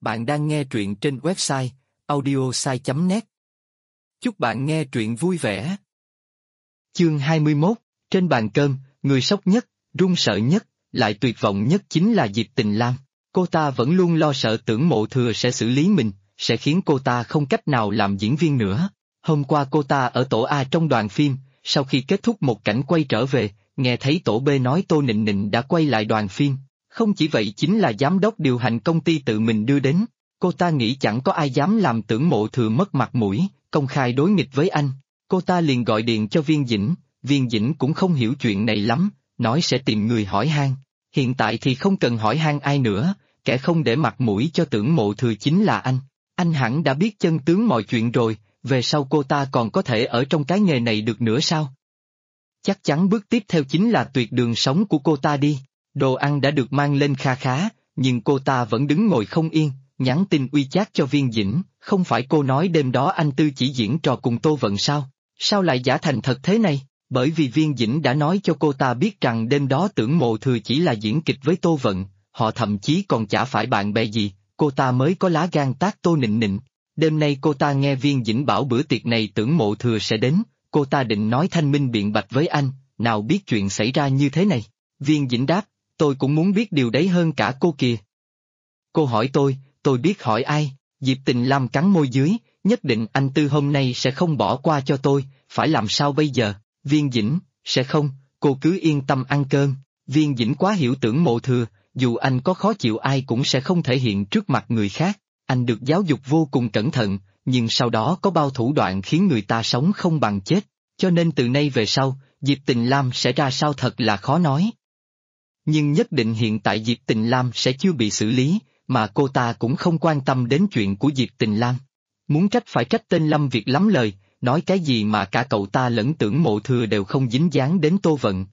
Bạn đang nghe truyện trên website audiosai.net. Chúc bạn nghe truyện vui vẻ. Chương 21, trên bàn cơm, người sốc nhất, run sợ nhất, lại tuyệt vọng nhất chính là Diệp Tình Lam. Cô ta vẫn luôn lo sợ Tưởng Mộ Thừa sẽ xử lý mình, sẽ khiến cô ta không cách nào làm diễn viên nữa. Hôm qua cô ta ở tổ A trong đoàn phim, sau khi kết thúc một cảnh quay trở về, nghe thấy tổ B nói Tô Nịnh Nịnh đã quay lại đoàn phim. Không chỉ vậy chính là giám đốc điều hành công ty tự mình đưa đến. Cô ta nghĩ chẳng có ai dám làm Tưởng Mộ Thừa mất mặt mũi, công khai đối nghịch với anh. Cô ta liền gọi điện cho Viên Dĩnh cũng không hiểu chuyện này lắm, nói sẽ tìm người hỏi han. Hiện tại thì không cần hỏi han ai nữa, kẻ không để mặt mũi cho Tưởng Mộ Thừa chính là anh. Anh hẳn đã biết chân tướng mọi chuyện rồi, về sau cô ta còn có thể ở trong cái nghề này được nữa sao? Chắc chắn bước tiếp theo chính là tuyệt đường sống của cô ta đi. Đồ ăn đã được mang lên kha khá, nhưng cô ta vẫn đứng ngồi không yên, nhắn tin WeChat cho Viên Dĩnh, không phải cô nói đêm đó anh Tư chỉ diễn trò cùng Tô Vận sao? Sao lại giả thành thật thế này? Bởi vì Viên Dĩnh đã nói cho cô ta biết rằng đêm đó Tưởng Mộ Thừa chỉ là diễn kịch với Tô Vận, họ thậm chí còn chả phải bạn bè gì, cô ta mới có lá gan tát Tô Nịnh Nịnh. Đêm nay cô ta nghe Viên Dĩnh bảo bữa tiệc này Tưởng Mộ Thừa sẽ đến, cô ta định nói thanh minh biện bạch với anh, nào biết chuyện xảy ra như thế này. Viên Dĩnh đáp, tôi cũng muốn biết điều đấy hơn cả cô kìa. Cô hỏi tôi biết hỏi ai? Diệp Tình Lam cắn môi dưới, nhất định anh Tư hôm nay sẽ không bỏ qua cho tôi, phải làm sao bây giờ? Viên Dĩnh, sẽ không, cô cứ yên tâm ăn cơm. Viên Dĩnh quá hiểu Tưởng Mộ Thừa, dù anh có khó chịu ai cũng sẽ không thể hiện trước mặt người khác. Anh được giáo dục vô cùng cẩn thận, nhưng sau đó có bao thủ đoạn khiến người ta sống không bằng chết, cho nên từ nay về sau, Diệp Tình Lam sẽ ra sao thật là khó nói. Nhưng nhất định hiện tại Diệp Tình Lam sẽ chưa bị xử lý, mà cô ta cũng không quan tâm đến chuyện của Diệp Tình Lam. Muốn trách phải trách tên Lâm Việt lắm lời, nói cái gì mà cả cậu ta lẫn Tưởng Mộ Thừa đều không dính dáng đến Tô Vận.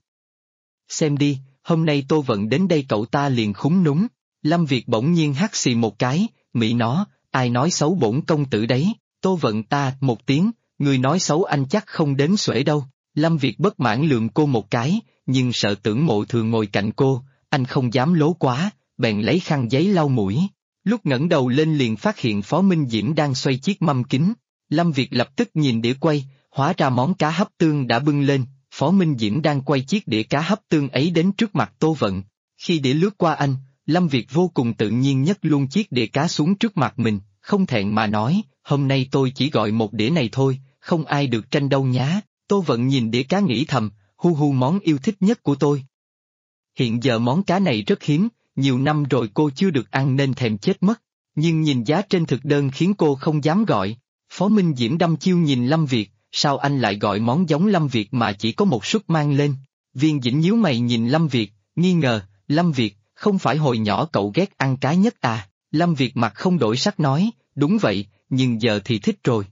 Xem đi, hôm nay Tô Vận đến đây cậu ta liền khúng núng. Lâm Việt bỗng nhiên hắt xì một cái, Mỹ nó, ai nói xấu bổn công tử đấy? Tô Vận ta một tiếng, người nói xấu anh chắc không đến xuể đâu. Lâm Việt bất mãn lườm cô một cái, nhưng sợ Tưởng Mộ Thừa ngồi cạnh cô, anh không dám lố quá, bèn lấy khăn giấy lau mũi. Lúc ngẩng đầu lên liền phát hiện Phó Minh Diễm đang xoay chiếc mâm kính. Lâm Việt lập tức nhìn đĩa quay, hóa ra món cá hấp tương đã bưng lên, Phó Minh Diễm đang quay chiếc đĩa cá hấp tương ấy đến trước mặt Tô Vận. Khi đĩa lướt qua anh, Lâm Việt vô cùng tự nhiên nhấc luôn chiếc đĩa cá xuống trước mặt mình, không thẹn mà nói, hôm nay tôi chỉ gọi một đĩa này thôi, không ai được tranh đâu nhá. Tô Vận nhìn đĩa cá nghĩ thầm, hu món yêu thích nhất của tôi. Hiện giờ món cá này rất hiếm, nhiều năm rồi cô chưa được ăn nên thèm chết mất, nhưng nhìn giá trên thực đơn khiến cô không dám gọi. Phó Minh Diễm đăm chiêu nhìn Lâm Việt, sao anh lại gọi món giống Lâm Việt mà chỉ có một suất mang lên? Viên Dĩnh nhíu mày nhìn Lâm Việt, nghi ngờ, Lâm Việt, không phải hồi nhỏ cậu ghét ăn cá nhất à? Lâm Việt mặt không đổi sắc nói, đúng vậy, nhưng giờ thì thích rồi.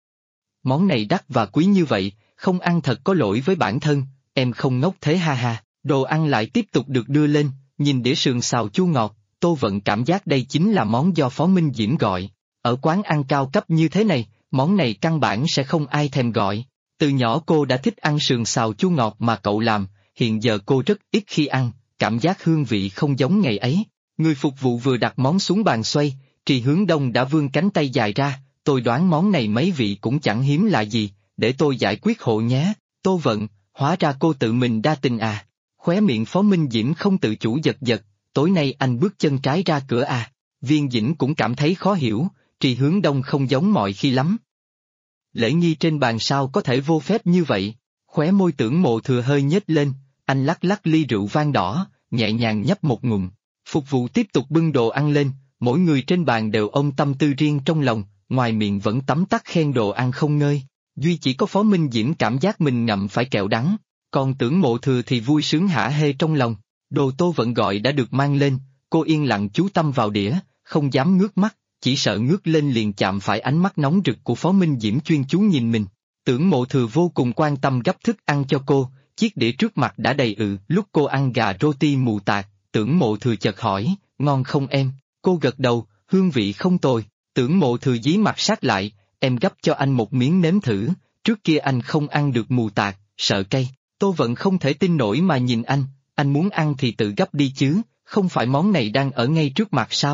Món này đắt và quý như vậy, không ăn thật có lỗi với bản thân, em không ngốc thế ha ha. Đồ ăn lại tiếp tục được đưa lên, nhìn đĩa sườn xào chua ngọt, Tô Vận cảm giác đây chính là món do Phó Minh Diễm gọi. Ở quán ăn cao cấp như thế này, món này căn bản sẽ không ai thèm gọi. Từ nhỏ cô đã thích ăn sườn xào chua ngọt mà cậu làm, hiện giờ cô rất ít khi ăn, cảm giác hương vị không giống ngày ấy. Người phục vụ vừa đặt món xuống bàn xoay, Trì Hướng Đông đã vươn cánh tay dài ra, tôi đoán món này mấy vị cũng chẳng hiếm lạ gì, để tôi giải quyết hộ nhé. Tô Vận, hóa ra cô tự mình đa tình à? Khóe miệng Phó Minh Diễm không tự chủ giật giật, tối nay anh bước chân trái ra cửa à? Viên Dĩnh cũng cảm thấy khó hiểu, Trì Hướng Đông không giống mọi khi lắm. Lễ nghi trên bàn sao có thể vô phép như vậy? Khóe môi Tưởng Mộ Thừa hơi nhếch lên, anh lắc lắc ly rượu vang đỏ, nhẹ nhàng nhấp một ngụm. Phục vụ tiếp tục bưng đồ ăn lên, mỗi người trên bàn đều ôm tâm tư riêng trong lòng, ngoài miệng vẫn tấm tắc khen đồ ăn không ngơi. Duy chỉ có Phó Minh Diễm cảm giác mình ngậm phải kẹo đắng, còn Tưởng Mộ Thừa thì vui sướng hả hê trong lòng. Đồ Tô Vận gọi đã được mang lên, cô yên lặng chú tâm vào đĩa, không dám ngước mắt, chỉ sợ ngước lên liền chạm phải ánh mắt nóng rực của Phó Minh Diễm chuyên chú nhìn mình. Tưởng Mộ Thừa vô cùng quan tâm gấp thức ăn cho cô, chiếc đĩa trước mặt đã đầy lúc cô ăn gà roti mù tạt, Tưởng Mộ Thừa chợt hỏi, ngon không em? Cô gật đầu, hương vị không tồi. Tưởng Mộ Thừa dí mặt sát lại, em gấp cho anh một miếng nếm thử, trước kia anh không ăn được mù tạt, sợ cay. Tô Vận không thể tin nổi mà nhìn anh muốn ăn thì tự gấp đi chứ, không phải món này đang ở ngay trước mặt sao?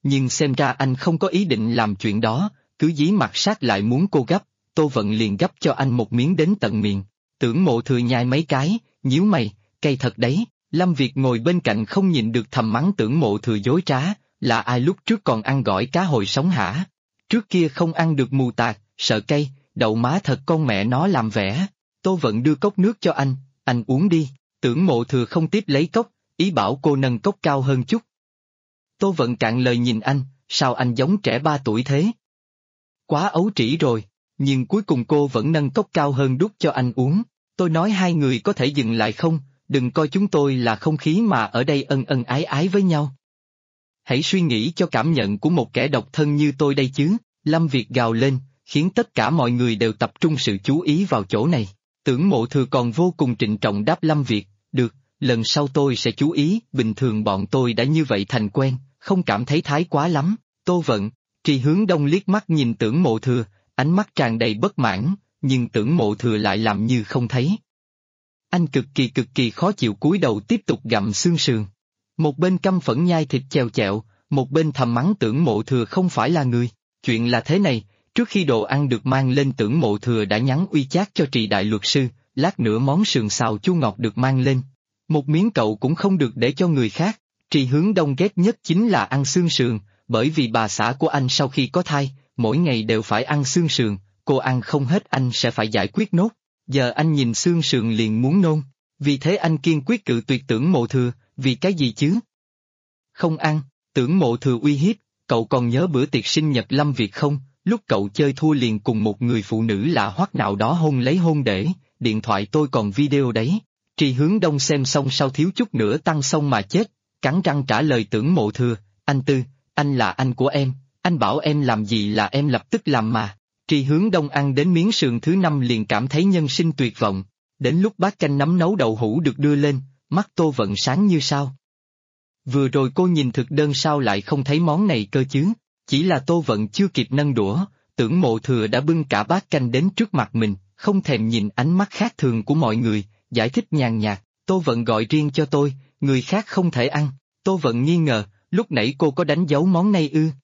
nhưng xem ra anh không có ý định làm chuyện đó, cứ dí mặt sát lại muốn cô gấp, Tô Vận liền gấp cho anh một miếng đến tận miệng. Tưởng Mộ Thừa nhai mấy cái, nhíu mày, cay thật đấy. Lâm Việt ngồi bên cạnh không nhịn được thầm mắng Tưởng Mộ Thừa dối trá, là ai lúc trước còn ăn gỏi cá hồi sống hả? Trước kia không ăn được mù tạt, sợ cay, đậu má thật con mẹ nó làm vẻ. Tô Vận đưa cốc nước cho anh uống đi. Tưởng Mộ Thừa không tiếp lấy cốc, ý bảo cô nâng cốc cao hơn chút. Tô Vận cạn lời nhìn anh, sao anh giống trẻ 3 tuổi thế? Quá ấu trĩ rồi, nhưng cuối cùng cô vẫn nâng cốc cao hơn đút cho anh uống. Tôi nói hai người có thể dừng lại không, đừng coi chúng tôi là không khí mà ở đây ân ân ái ái với nhau. Hãy suy nghĩ cho cảm nhận của một kẻ độc thân như tôi đây chứ. Lâm Việt gào lên, khiến tất cả mọi người đều tập trung sự chú ý vào chỗ này. Tưởng Mộ Thừa còn vô cùng trịnh trọng đáp Lâm Việt, được, lần sau tôi sẽ chú ý, bình thường bọn tôi đã như vậy thành quen, không cảm thấy thái quá lắm. Tô Vận, Tri Hướng Đông liếc mắt nhìn Tưởng Mộ Thừa, ánh mắt tràn đầy bất mãn, nhưng Tưởng Mộ Thừa lại làm như không thấy. Anh cực kỳ khó chịu cúi đầu tiếp tục gặm xương sườn. Một bên căm phẫn nhai thịt chèo chẹo, một bên thầm mắng Tưởng Mộ Thừa không phải là người. Chuyện là thế này, trước khi đồ ăn được mang lên Tưởng Mộ Thừa đã nhắn uy chát cho Trì đại luật sư, lát nữa món sườn xào chua ngọt được mang lên. Một miếng cậu cũng không được để cho người khác. Trì Hướng Đông ghét nhất chính là ăn xương sườn, bởi vì bà xã của anh sau khi có thai, mỗi ngày đều phải ăn xương sườn, cô ăn không hết anh sẽ phải giải quyết nốt. Giờ anh nhìn xương sườn liền muốn nôn, vì thế anh kiên quyết cự tuyệt Tưởng Mộ Thừa, vì cái gì chứ? Không ăn, Tưởng Mộ Thừa uy hiếp, cậu còn nhớ bữa tiệc sinh nhật Lâm Việt không? Lúc cậu chơi thua liền cùng một người phụ nữ lạ hoắc nào đó hôn lấy hôn để, điện thoại tôi còn video đấy. Trì Hướng Đông xem xong sau thiếu chút nữa tăng xong mà chết, cắn răng trả lời Tưởng Mộ Thừa, anh Tư, anh là anh của em, anh bảo em làm gì là em lập tức làm mà. Trì Hướng Đông ăn đến miếng sườn thứ 5 liền cảm thấy nhân sinh tuyệt vọng, đến lúc bát canh nấm nấu đậu hũ được đưa lên, mắt Tô Vận sáng như sao. Vừa rồi cô nhìn thực đơn sao lại không thấy món này cơ chứ, chỉ là Tô Vận chưa kịp nâng đũa, Tưởng Mộ Thừa đã bưng cả bát canh đến trước mặt mình, không thèm nhìn ánh mắt khác thường của mọi người, giải thích nhàn nhạt, Tô Vận gọi riêng cho tôi, người khác không thể ăn. Tô Vận nghi ngờ, lúc nãy cô có đánh dấu món này ư?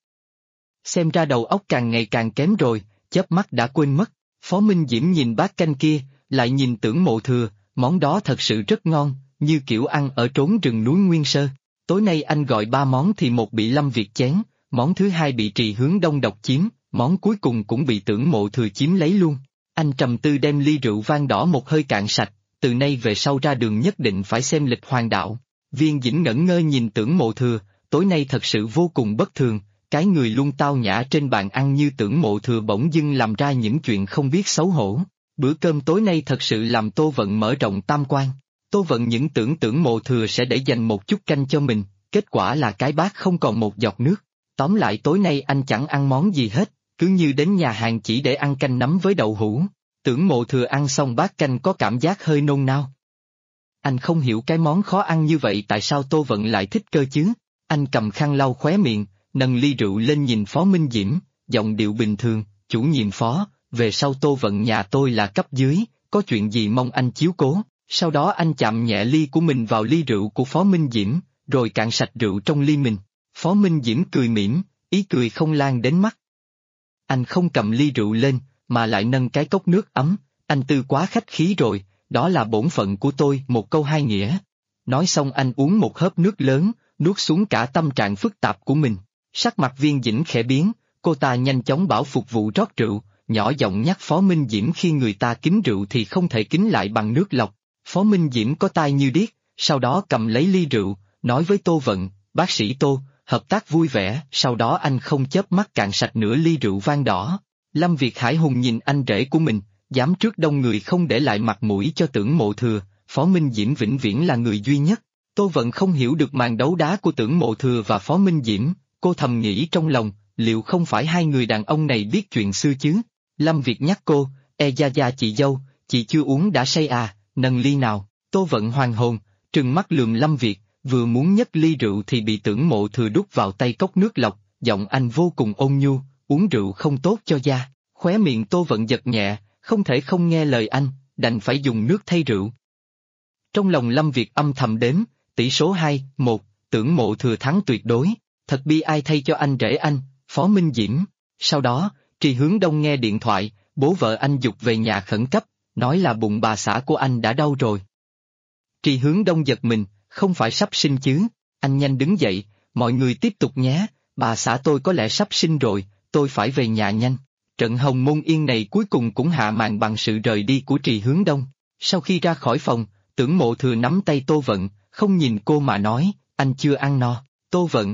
Xem ra đầu óc càng ngày càng kém rồi, chớp mắt đã quên mất. Phó Minh Diễm nhìn bát canh kia, lại nhìn Tưởng Mộ Thừa, món đó thật sự rất ngon, như kiểu ăn ở trốn rừng núi Nguyên Sơ. Tối nay anh gọi 3 món thì một bị Lâm Việt chén, món thứ 2 bị Trì Hướng Đông độc chiếm, món cuối cùng cũng bị Tưởng Mộ Thừa chiếm lấy luôn. Anh trầm tư đem ly rượu vang đỏ một hơi cạn sạch, từ nay về sau ra đường nhất định phải xem lịch hoàng đạo. Viên Dĩnh ngẩn ngơ nhìn Tưởng Mộ Thừa, tối nay thật sự vô cùng bất thường, cái người luôn tao nhã trên bàn ăn như Tưởng Mộ Thừa bỗng dưng làm ra những chuyện không biết xấu hổ. Bữa cơm tối nay thật sự làm Tô Vận mở rộng tam quan. Tô Vận những Tưởng Mộ Thừa sẽ để dành một chút canh cho mình, kết quả là cái bát không còn một giọt nước. Tóm lại tối nay anh chẳng ăn món gì hết, cứ như đến nhà hàng chỉ để ăn canh nấm với đậu hũ. Tưởng Mộ Thừa ăn xong bát canh có cảm giác hơi nôn nao. Anh không hiểu cái món khó ăn như vậy tại sao Tô Vận lại thích cơ chứ. Anh cầm khăn lau khóe miệng, nâng ly rượu lên nhìn Phó Minh Diễm, giọng điệu bình thường, chủ nhiệm Phó, về sau Tô Vận nhà tôi là cấp dưới, có chuyện gì mong anh chiếu cố. Sau đó anh chạm nhẹ ly của mình vào ly rượu của Phó Minh Diễm, rồi cạn sạch rượu trong ly mình. Phó Minh Diễm cười mỉm, ý cười không lan đến mắt. Anh không cầm ly rượu lên, mà lại nâng cái cốc nước ấm, anh Tư quá khách khí rồi, đó là bổn phận của tôi, một câu hai nghĩa. Nói xong anh uống một hớp nước lớn, nuốt xuống cả tâm trạng phức tạp của mình. Sắc mặt Viên Dĩnh khẽ biến, cô ta nhanh chóng bảo phục vụ rót rượu, nhỏ giọng nhắc Phó Minh Diễm khi người ta kính rượu thì không thể kính lại bằng nước lọc. Phó Minh Diễm có tai như điếc, sau đó cầm lấy ly rượu, nói với Tô Vận, bác sĩ Tô, hợp tác vui vẻ, sau đó anh không chớp mắt cạn sạch nửa ly rượu vang đỏ. Lâm Việt Hải hùng nhìn anh rể của mình, dám trước đông người không để lại mặt mũi cho Tưởng Mộ Thừa, Phó Minh Diễm vĩnh viễn là người duy nhất. Tô Vận không hiểu được màn đấu đá của Tưởng Mộ Thừa và Phó Minh Diễm, cô thầm nghĩ trong lòng, liệu không phải hai người đàn ông này biết chuyện xưa chứ? Lâm Việt nhắc cô, gia chị dâu, chị chưa uống đã say à, nâng ly nào. Tô Vận hoàn hồn, trừng mắt lườm Lâm Việt, vừa muốn nhấc ly rượu thì bị Tưởng Mộ Thừa đút vào tay cốc nước lọc, giọng anh vô cùng ôn nhu, uống rượu không tốt cho da. Khóe miệng Tô Vận giật nhẹ, không thể không nghe lời anh, đành phải dùng nước thay rượu. Trong lòng Lâm Việt âm thầm đếm, tỷ số 2-1, Tưởng Mộ Thừa thắng tuyệt đối. thật bi ai thay cho anh rể anh, Phó Minh Diễm. Sau đó, Trì Hướng Đông nghe điện thoại, bố vợ anh giục về nhà khẩn cấp, nói là bụng bà xã của anh đã đau rồi. Trì Hướng Đông giật mình, không phải sắp sinh chứ, anh nhanh đứng dậy, mọi người tiếp tục nhé, bà xã tôi có lẽ sắp sinh rồi, tôi phải về nhà nhanh. Trận Hồng Môn Yên này cuối cùng cũng hạ màn bằng sự rời đi của Trì Hướng Đông. Sau khi ra khỏi phòng, Tưởng Mộ Thừa nắm tay Tô Vận, không nhìn cô mà nói, anh chưa ăn no. Tô Vận: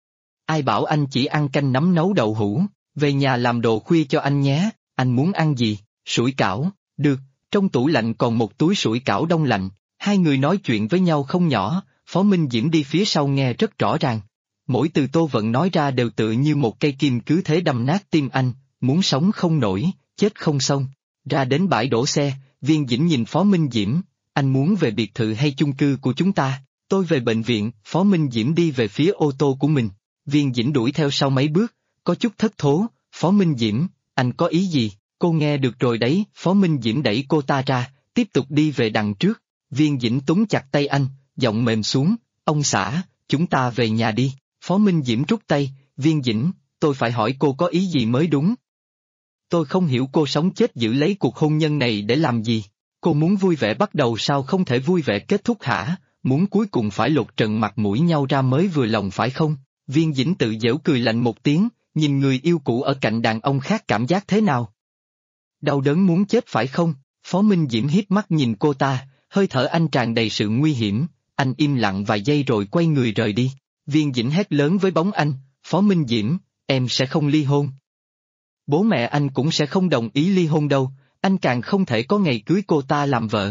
ai bảo anh chỉ ăn canh nấm nấu đậu hũ, về nhà làm đồ khuya cho anh nhé, anh muốn ăn gì? Sủi cảo, được, trong tủ lạnh còn một túi sủi cảo đông lạnh. Hai người nói chuyện với nhau không nhỏ, Phó Minh Diễm đi phía sau nghe rất rõ ràng. Mỗi từ Tô Vận nói ra đều tựa như một cây kim cứ thế đâm nát tim anh, muốn sống không nổi, chết không xong. Ra đến bãi đổ xe, Viên Dĩnh nhìn Phó Minh Diễm, anh muốn về biệt thự hay chung cư của chúng ta? Tôi về bệnh viện. Phó Minh Diễm đi về phía ô tô của mình. Viên Dĩnh đuổi theo sau mấy bước, có chút thất thố. Phó Minh Diễm, anh có ý gì? Cô nghe được rồi đấy. Phó Minh Diễm đẩy cô ta ra, tiếp tục đi về đằng trước. Viên Dĩnh túm chặt tay anh, giọng mềm xuống, ông xã, chúng ta về nhà đi. Phó Minh Diễm rút tay, Viên Dĩnh, tôi phải hỏi cô có ý gì mới đúng. Tôi không hiểu cô sống chết giữ lấy cuộc hôn nhân này để làm gì. Cô muốn vui vẻ bắt đầu sao không thể vui vẻ kết thúc hả? Muốn cuối cùng phải lột trần mặt mũi nhau ra mới vừa lòng phải không? Viên Dĩnh tự giễu cười lạnh một tiếng, nhìn người yêu cũ ở cạnh đàn ông khác cảm giác thế nào? Đau đớn muốn chết phải không? Phó Minh Diễm hiếp mắt nhìn cô ta, hơi thở anh tràn đầy sự nguy hiểm, anh im lặng vài giây rồi quay người rời đi. Viên Dĩnh hét lớn với bóng anh, Phó Minh Diễm, em sẽ không ly hôn. Bố mẹ anh cũng sẽ không đồng ý ly hôn đâu, anh càng không thể có ngày cưới cô ta làm vợ.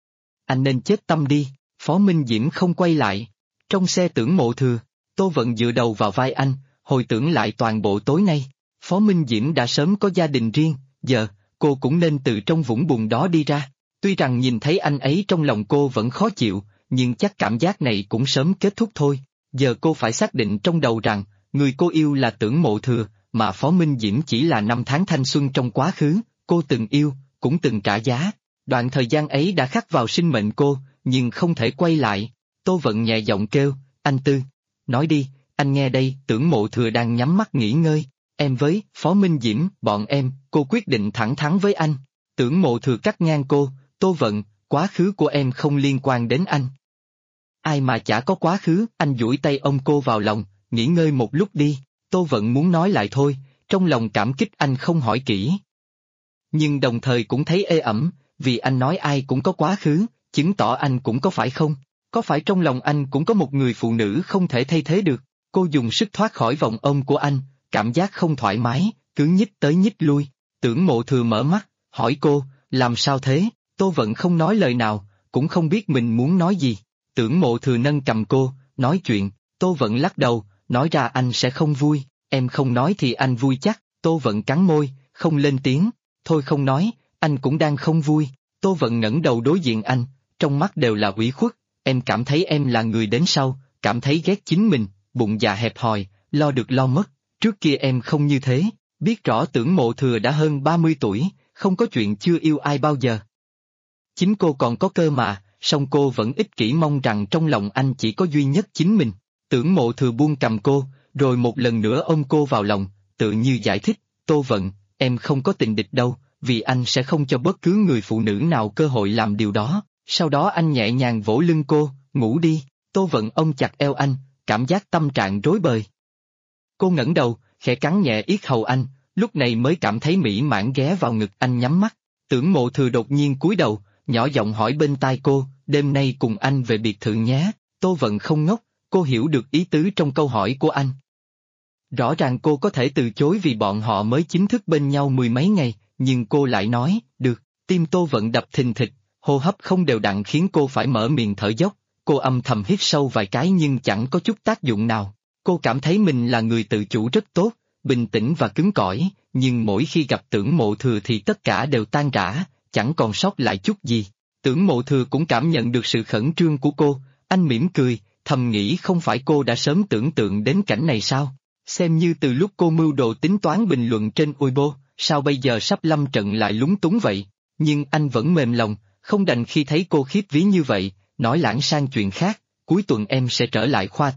Anh nên chết tâm đi. Phó Minh Diễm không quay lại. Trong xe Tưởng Mộ Thừa, Tô Vận dựa đầu vào vai anh, hồi tưởng lại toàn bộ tối nay. Phó Minh Diễm đã sớm có gia đình riêng, giờ, cô cũng nên từ trong vũng bùn đó đi ra. Tuy rằng nhìn thấy anh ấy trong lòng cô vẫn khó chịu, nhưng chắc cảm giác này cũng sớm kết thúc thôi. Giờ cô phải xác định trong đầu rằng, người cô yêu là Tưởng Mộ Thừa, mà Phó Minh Diễm chỉ là năm tháng thanh xuân trong quá khứ, cô từng yêu, cũng từng trả giá. Đoạn thời gian ấy đã khắc vào sinh mệnh cô, nhưng không thể quay lại. Tô Vận nhẹ giọng kêu, anh Tư. Nói đi, anh nghe đây. Tưởng Mộ Thừa đang nhắm mắt nghỉ ngơi. Em với Phó Minh Diễm, bọn em, cô quyết định thẳng thắn với anh. Tưởng Mộ Thừa cắt ngang cô, Tô Vận, quá khứ của em không liên quan đến anh. Ai mà chả có quá khứ. Anh duỗi tay ôm cô vào lòng, nghỉ ngơi một lúc đi. Tô Vận muốn nói lại thôi, trong lòng cảm kích anh không hỏi kỹ. Nhưng đồng thời cũng thấy ê ẩm, vì anh nói ai cũng có quá khứ, chứng tỏ anh cũng có phải không? Có phải trong lòng anh cũng có một người phụ nữ không thể thay thế được? Cô dùng sức thoát khỏi vòng ôm của anh, cảm giác không thoải mái, cứ nhích tới nhích lui. Tưởng Mộ Thừa mở mắt, hỏi cô, làm sao thế? Tô Vận không nói lời nào, cũng không biết mình muốn nói gì. Tưởng Mộ Thừa nâng cầm cô, nói chuyện. Tô Vận lắc đầu, nói ra anh sẽ không vui. Em không nói thì anh vui chắc. Tô Vận cắn môi, không lên tiếng. Thôi không nói, anh cũng đang không vui. Tô Vận ngẩng đầu đối diện anh, trong mắt đều là ủy khuất. Em cảm thấy em là người đến sau, cảm thấy ghét chính mình, bụng dạ hẹp hòi, lo được lo mất. Trước kia em không như thế, biết rõ Tưởng Mộ Thừa đã hơn 30 tuổi, không có chuyện chưa yêu ai bao giờ. Chính cô còn có cơ mà, song cô vẫn ích kỷ mong rằng trong lòng anh chỉ có duy nhất chính mình. Tưởng Mộ Thừa buông cầm cô, rồi một lần nữa ôm cô vào lòng, tự như giải thích, Tô Vận, em không có tình địch đâu, vì anh sẽ không cho bất cứ người phụ nữ nào cơ hội làm điều đó. Sau đó anh nhẹ nhàng vỗ lưng cô, ngủ đi. Tô Vận ôm chặt eo anh, cảm giác tâm trạng rối bời. Cô ngẩng đầu, khẽ cắn nhẹ yết hầu anh, lúc này mới cảm thấy mỹ mãn ghé vào ngực anh nhắm mắt. Tưởng Mộ Thừa đột nhiên cúi đầu, nhỏ giọng hỏi bên tai cô, đêm nay cùng anh về biệt thự nhé. Tô Vận không ngốc, cô hiểu được ý tứ trong câu hỏi của anh. Rõ ràng cô có thể từ chối vì bọn họ mới chính thức bên nhau mười mấy ngày, nhưng cô lại nói, được. Tim Tô Vận đập thình thịch, hô hấp không đều đặn khiến cô phải mở miệng thở dốc. Cô âm thầm hít sâu vài cái nhưng chẳng có chút tác dụng nào. Cô cảm thấy mình là người tự chủ rất tốt, bình tĩnh và cứng cỏi, nhưng mỗi khi gặp Tưởng Mộ Thừa thì tất cả đều tan rã, chẳng còn sót lại chút gì. Tưởng Mộ Thừa cũng cảm nhận được sự khẩn trương của cô, anh mỉm cười, thầm nghĩ không phải cô đã sớm tưởng tượng đến cảnh này sao? Xem như từ lúc cô mưu đồ tính toán bình luận trên Weibo, sao bây giờ sắp lâm trận lại lúng túng vậy? Nhưng anh vẫn mềm lòng, không đành khi thấy cô khiếp vía như vậy, nói lãng sang chuyện khác, cuối tuần em sẽ trở lại khoa tim,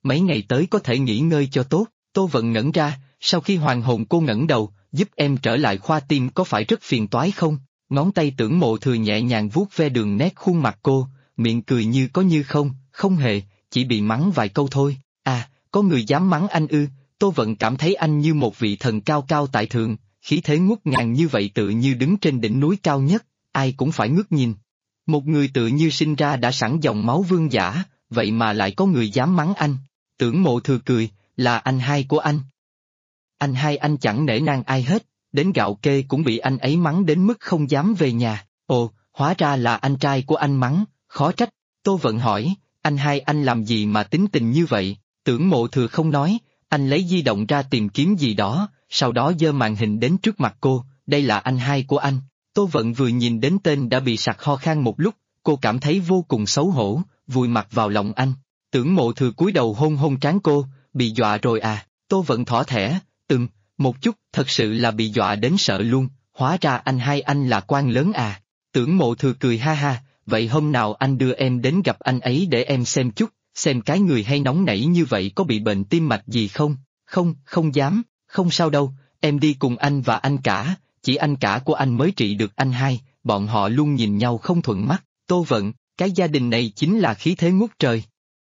mấy ngày tới có thể nghỉ ngơi cho tốt. Tô Vận ngẩn ra, sau khi hoàn hồn cô ngẩng đầu, giúp em trở lại khoa tim có phải rất phiền toái không? Ngón tay Tưởng Mộ Thừa nhẹ nhàng vuốt ve đường nét khuôn mặt cô, miệng cười như có như không, không hề, chỉ bị mắng vài câu thôi. À, có người dám mắng anh ư? Tô Vận cảm thấy anh như một vị thần cao cao tại thượng, khí thế ngút ngàn như vậy tự như đứng trên đỉnh núi cao nhất, ai cũng phải ngước nhìn. Một người tự như sinh ra đã sẵn dòng máu vương giả, vậy mà lại có người dám mắng anh. Tưởng Mộ Thừa cười, là anh hai của anh. Anh hai anh chẳng nể nang ai hết, đến gạo kê cũng bị anh ấy mắng đến mức không dám về nhà. Ồ, hóa ra là anh trai của anh mắng, khó trách. Tô Vận hỏi, anh hai anh làm gì mà tính tình như vậy? Tưởng Mộ Thừa không nói, anh lấy di động ra tìm kiếm gì đó, sau đó giơ màn hình đến trước mặt cô, đây là anh hai của anh. Tô Vận vừa nhìn đến tên đã bị sặc ho khan một lúc, cô cảm thấy vô cùng xấu hổ, vùi mặt vào lòng anh. Tưởng Mộ Thừa cúi đầu hôn hôn trán cô, bị dọa rồi à? Tô Vận thỏ thẻ, một chút, thật sự là bị dọa đến sợ luôn, hóa ra anh hai anh là quan lớn à. Tưởng Mộ Thừa cười ha ha, vậy hôm nào anh đưa em đến gặp anh ấy để em xem chút, xem cái người hay nóng nảy như vậy có bị bệnh tim mạch gì không? Không, không dám, không sao đâu, em đi cùng anh và anh cả, chỉ anh cả của anh mới trị được anh hai, bọn họ luôn nhìn nhau không thuận mắt. Tô Vận, cái gia đình này chính là khí thế ngút trời.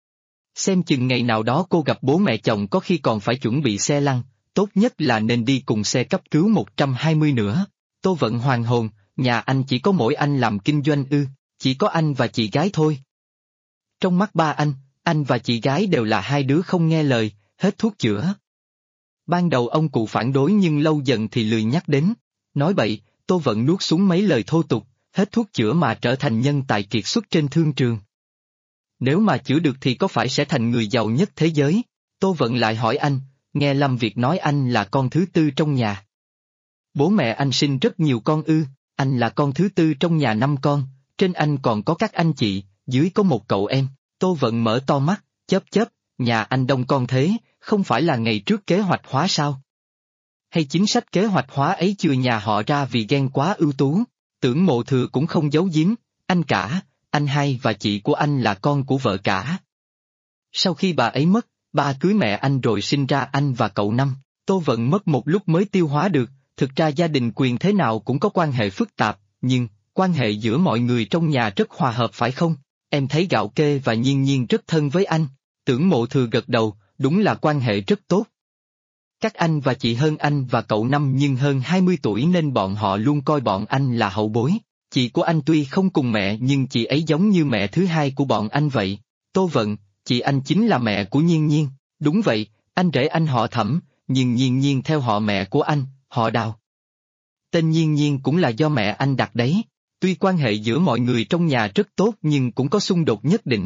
Xem chừng ngày nào đó cô gặp bố mẹ chồng có khi còn phải chuẩn bị xe lăn, tốt nhất là nên đi cùng xe cấp cứu 120 nữa. Tô Vận hoàn hồn, nhà anh chỉ có mỗi anh làm kinh doanh ư? Chỉ có anh và chị gái thôi. Trong mắt ba anh và chị gái đều là hai đứa không nghe lời, hết thuốc chữa. Ban đầu ông cụ phản đối nhưng lâu dần thì lười nhắc đến. Nói bậy, Tô Vận nuốt xuống mấy lời thô tục, hết thuốc chữa mà trở thành nhân tài kiệt xuất trên thương trường. Nếu mà chữa được thì có phải sẽ thành người giàu nhất thế giới? Tô Vận lại hỏi anh, nghe Lâm Việt nói anh là con thứ tư trong nhà. Bố mẹ anh sinh rất nhiều con ư? Anh là con thứ tư trong nhà 5 con, trên anh còn có các anh chị, dưới có một cậu em. Tô Vận mở to mắt, chớp, nhà anh đông con thế, không phải là ngày trước kế hoạch hóa sao? Hay chính sách kế hoạch hóa ấy chừa nhà họ ra vì ghen quá ưu tú? Tưởng Mộ Thừa cũng không giấu giếm, anh cả, anh hai và chị của anh là con của vợ cả. Sau khi bà ấy mất, ba cưới mẹ anh rồi sinh ra anh và cậu Năm. Tô Vận mất một lúc mới tiêu hóa được, thực ra gia đình quyền thế nào cũng có quan hệ phức tạp, nhưng quan hệ giữa mọi người trong nhà rất hòa hợp phải không? Em thấy Gạo Kê và Nhiên Nhiên rất thân với anh. Tưởng Mộ Thừa gật đầu, đúng là quan hệ rất tốt. Các anh và chị hơn anh và cậu Năm nhưng hơn 20 tuổi nên bọn họ luôn coi bọn anh là hậu bối. Chị của anh tuy không cùng mẹ nhưng chị ấy giống như mẹ thứ hai của bọn anh vậy. Tô Vận, chị anh chính là mẹ của Nhiên Nhiên. Đúng vậy, anh rể anh họ Thẩm, nhưng Nhiên Nhiên theo họ mẹ của anh, họ Đào. Tên Nhiên Nhiên cũng là do mẹ anh đặt đấy. Tuy quan hệ giữa mọi người trong nhà rất tốt nhưng cũng có xung đột nhất định.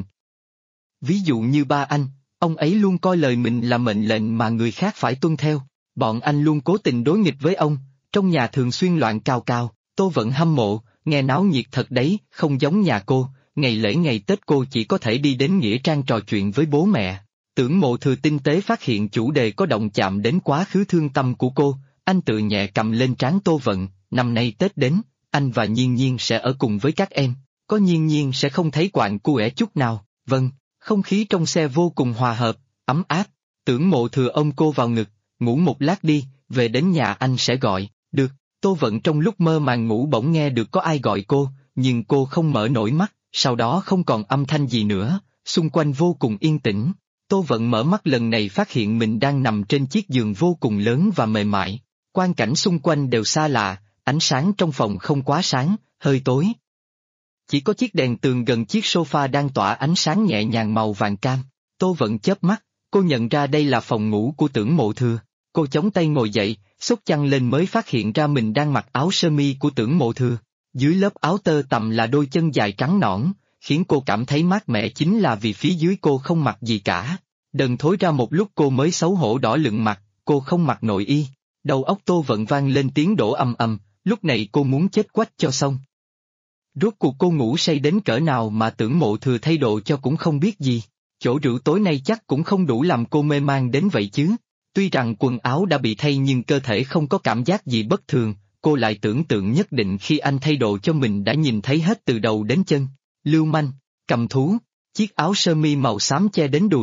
Ví dụ như ba anh, ông ấy luôn coi lời mình là mệnh lệnh mà người khác phải tuân theo. Bọn anh luôn cố tình đối nghịch với ông, trong nhà thường xuyên loạn cào cào. Tô Vận hâm mộ, nghe náo nhiệt thật đấy, không giống nhà cô, ngày lễ ngày Tết cô chỉ có thể đi đến nghĩa trang trò chuyện với bố mẹ. Tưởng Mộ Thừa tinh tế phát hiện chủ đề có động chạm đến quá khứ thương tâm của cô, anh tự nhẹ cầm lên trán Tô Vận, năm nay Tết đến, anh và Nhiên Nhiên sẽ ở cùng với các em, có Nhiên Nhiên sẽ không thấy quạnh quẽ chút nào. Vâng, không khí trong xe vô cùng hòa hợp, ấm áp. Tưởng Mộ Thừa ôm cô vào ngực, ngủ một lát đi, về đến nhà anh sẽ gọi. Được. Tô Vận trong lúc mơ màng ngủ bỗng nghe được có ai gọi cô, nhưng cô không mở nổi mắt, sau đó không còn âm thanh gì nữa, xung quanh vô cùng yên tĩnh. Tô Vận mở mắt lần này phát hiện mình đang nằm trên chiếc giường vô cùng lớn và mềm mại. Quang cảnh xung quanh đều xa lạ, ánh sáng trong phòng không quá sáng, hơi tối. Chỉ có chiếc đèn tường gần chiếc sofa đang tỏa ánh sáng nhẹ nhàng màu vàng cam. Tô Vận chớp mắt, cô nhận ra đây là phòng ngủ của Tưởng Mộ Thừa. Cô chống tay ngồi dậy, xốc chăn lên mới phát hiện ra mình đang mặc áo sơ mi của Tưởng Mộ Thừa. Dưới lớp áo tơ tằm là đôi chân dài trắng nõn, khiến cô cảm thấy mát mẻ chính là vì phía dưới cô không mặc gì cả. Đần thối ra một lúc cô mới xấu hổ đỏ lựng mặt, cô không mặc nội y. Đầu óc Tô Vận vang lên tiếng đổ ầm ầm, lúc này cô muốn chết quách cho xong. Rốt cuộc cô ngủ say đến cỡ nào mà Tưởng Mộ Thừa thay đồ cho cũng không biết gì. Chỗ rượu tối nay chắc cũng không đủ làm cô mê man đến vậy chứ. Tuy rằng quần áo đã bị thay nhưng cơ thể không có cảm giác gì bất thường, cô lại tưởng tượng nhất định khi anh thay đồ cho mình đã nhìn thấy hết từ đầu đến chân. Lưu manh, cầm thú, chiếc áo sơ mi màu xám che đến đùi,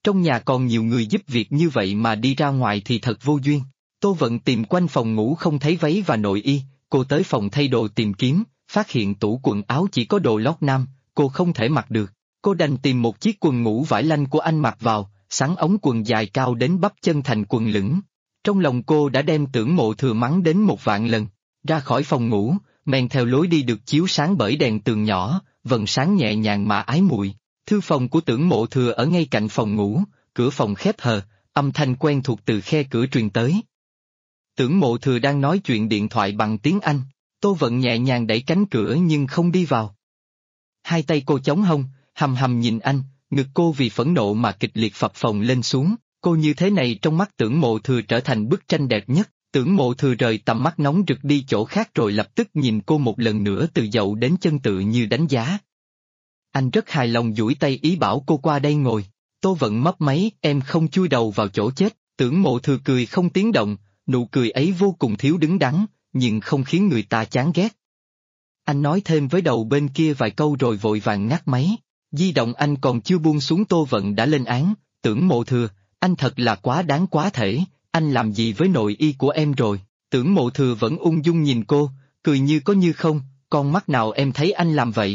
Trong nhà còn nhiều người giúp việc như vậy mà đi ra ngoài thì thật vô duyên. Tô Vận tìm quanh phòng ngủ không thấy váy và nội y, cô tới phòng thay đồ tìm kiếm, phát hiện tủ quần áo chỉ có đồ lót nam, cô không thể mặc được. Cô đành tìm một chiếc quần ngủ vải lanh của anh mặc vào, xắn ống quần dài cao đến bắp chân thành quần lửng. Trong lòng cô đã đem Tưởng Mộ Thừa mắng đến 1.000 lần. Ra khỏi phòng ngủ, men theo lối đi được chiếu sáng bởi đèn tường nhỏ, vầng sáng nhẹ nhàng mà ái muội. Thư phòng của Tưởng Mộ Thừa ở ngay cạnh phòng ngủ, cửa phòng khép hờ, âm thanh quen thuộc từ khe cửa truyền tới. Tưởng Mộ Thừa đang nói chuyện điện thoại bằng tiếng Anh, Tô Vận nhẹ nhàng đẩy cánh cửa nhưng không đi vào. Hai tay cô chống hông, hầm hầm nhìn anh, ngực cô vì phẫn nộ mà kịch liệt phập phồng lên xuống, cô như thế này trong mắt Tưởng Mộ Thừa trở thành bức tranh đẹp nhất. Tưởng Mộ Thừa rời tầm mắt nóng rực đi chỗ khác rồi lập tức nhìn cô một lần nữa từ dậu đến chân tự như đánh giá. Anh rất hài lòng duỗi tay ý bảo cô qua đây ngồi. Tô Vận mấp máy, em không chui đầu vào chỗ chết. Tưởng Mộ Thừa cười không tiếng động, nụ cười ấy vô cùng thiếu đứng đắn, nhưng không khiến người ta chán ghét. Anh nói thêm với đầu bên kia vài câu rồi vội vàng ngắt máy. Di động anh còn chưa buông xuống Tô Vận đã lên án. Tưởng Mộ Thừa, anh thật là quá đáng quá thể, anh làm gì với nội y của em rồi? Tưởng Mộ Thừa vẫn ung dung nhìn cô, cười như có như không, con mắt nào em thấy anh làm vậy?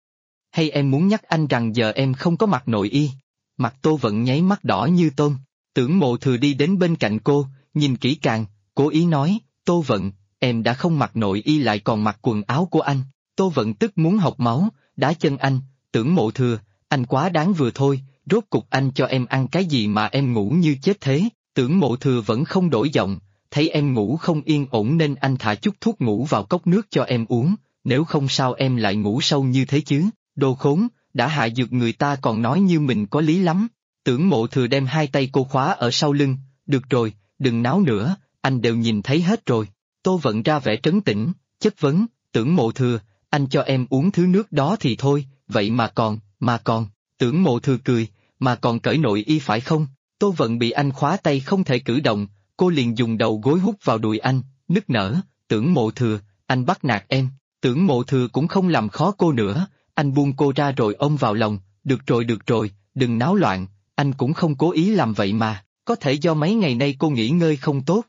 Hay em muốn nhắc anh rằng giờ em không có mặc nội y? Mặt Tô Vận nháy mắt đỏ như tôm. Tưởng Mộ Thừa đi đến bên cạnh cô, nhìn kỹ càng, cố ý nói, Tô Vận, em đã không mặc nội y lại còn mặc quần áo của anh. Tô Vận tức muốn học máu, đá chân anh. Tưởng Mộ Thừa, anh quá đáng vừa thôi, rốt cục anh cho em ăn cái gì mà em ngủ như chết thế? Tưởng Mộ Thừa vẫn không đổi giọng, thấy em ngủ không yên ổn nên anh thả chút thuốc ngủ vào cốc nước cho em uống, nếu không sao em lại ngủ sâu như thế chứ, đồ khốn, đã hạ dược người ta còn nói như mình có lý lắm. Tưởng Mộ Thừa đem hai tay cô khóa ở sau lưng, được rồi, đừng náo nữa, anh đều nhìn thấy hết rồi. Tô Vận ra vẻ trấn tĩnh, chất vấn, Tưởng Mộ Thừa, anh cho em uống thứ nước đó thì thôi, vậy mà còn, Tưởng Mộ Thừa cười, mà còn cởi nội y phải không? Tô Vận bị anh khóa tay không thể cử động, cô liền dùng đầu gối hút vào đùi anh, nức nở, Tưởng Mộ Thừa, anh bắt nạt em. Tưởng Mộ Thừa cũng không làm khó cô nữa, anh buông cô ra rồi ôm vào lòng, được rồi, đừng náo loạn, anh cũng không cố ý làm vậy mà, có thể do mấy ngày nay cô nghỉ ngơi không tốt.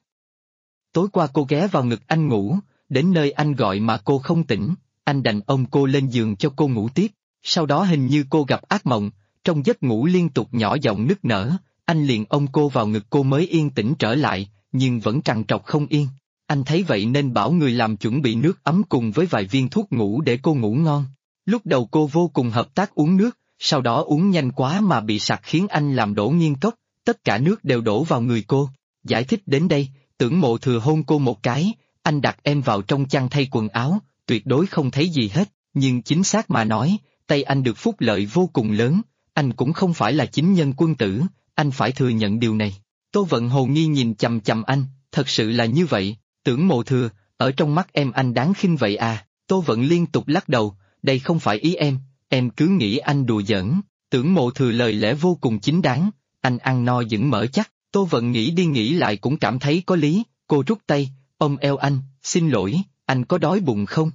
Tối qua cô ghé vào ngực anh ngủ, đến nơi anh gọi mà cô không tỉnh, anh đành ôm cô lên giường cho cô ngủ tiếp, sau đó hình như cô gặp ác mộng, trong giấc ngủ liên tục nhỏ giọng nức nở. Anh liền ôm cô vào ngực cô mới yên tĩnh trở lại, nhưng vẫn trằn trọc không yên. Anh thấy vậy nên bảo người làm chuẩn bị nước ấm cùng với vài viên thuốc ngủ để cô ngủ ngon. Lúc đầu cô vô cùng hợp tác uống nước, sau đó uống nhanh quá mà bị sặc khiến anh làm đổ nghiêng cốc, tất cả nước đều đổ vào người cô. Giải thích đến đây, Tưởng Mộ Thừa hôn cô một cái, anh đặt em vào trong chăn thay quần áo, tuyệt đối không thấy gì hết, nhưng chính xác mà nói, tay anh được phúc lợi vô cùng lớn, anh cũng không phải là chính nhân quân tử. Anh phải thừa nhận điều này. Tô Vận hồ nghi nhìn chằm chằm anh, thật sự là như vậy, Tưởng Mộ Thừa, ở trong mắt em anh đáng khinh vậy à? Tô Vận liên tục lắc đầu, đây không phải ý em cứ nghĩ anh đùa giỡn. Tưởng Mộ Thừa lời lẽ vô cùng chính đáng, anh ăn no vững mở chắc. Tô Vận nghĩ đi nghĩ lại cũng cảm thấy có lý, cô rút tay, ôm eo anh, xin lỗi, anh có đói bụng không?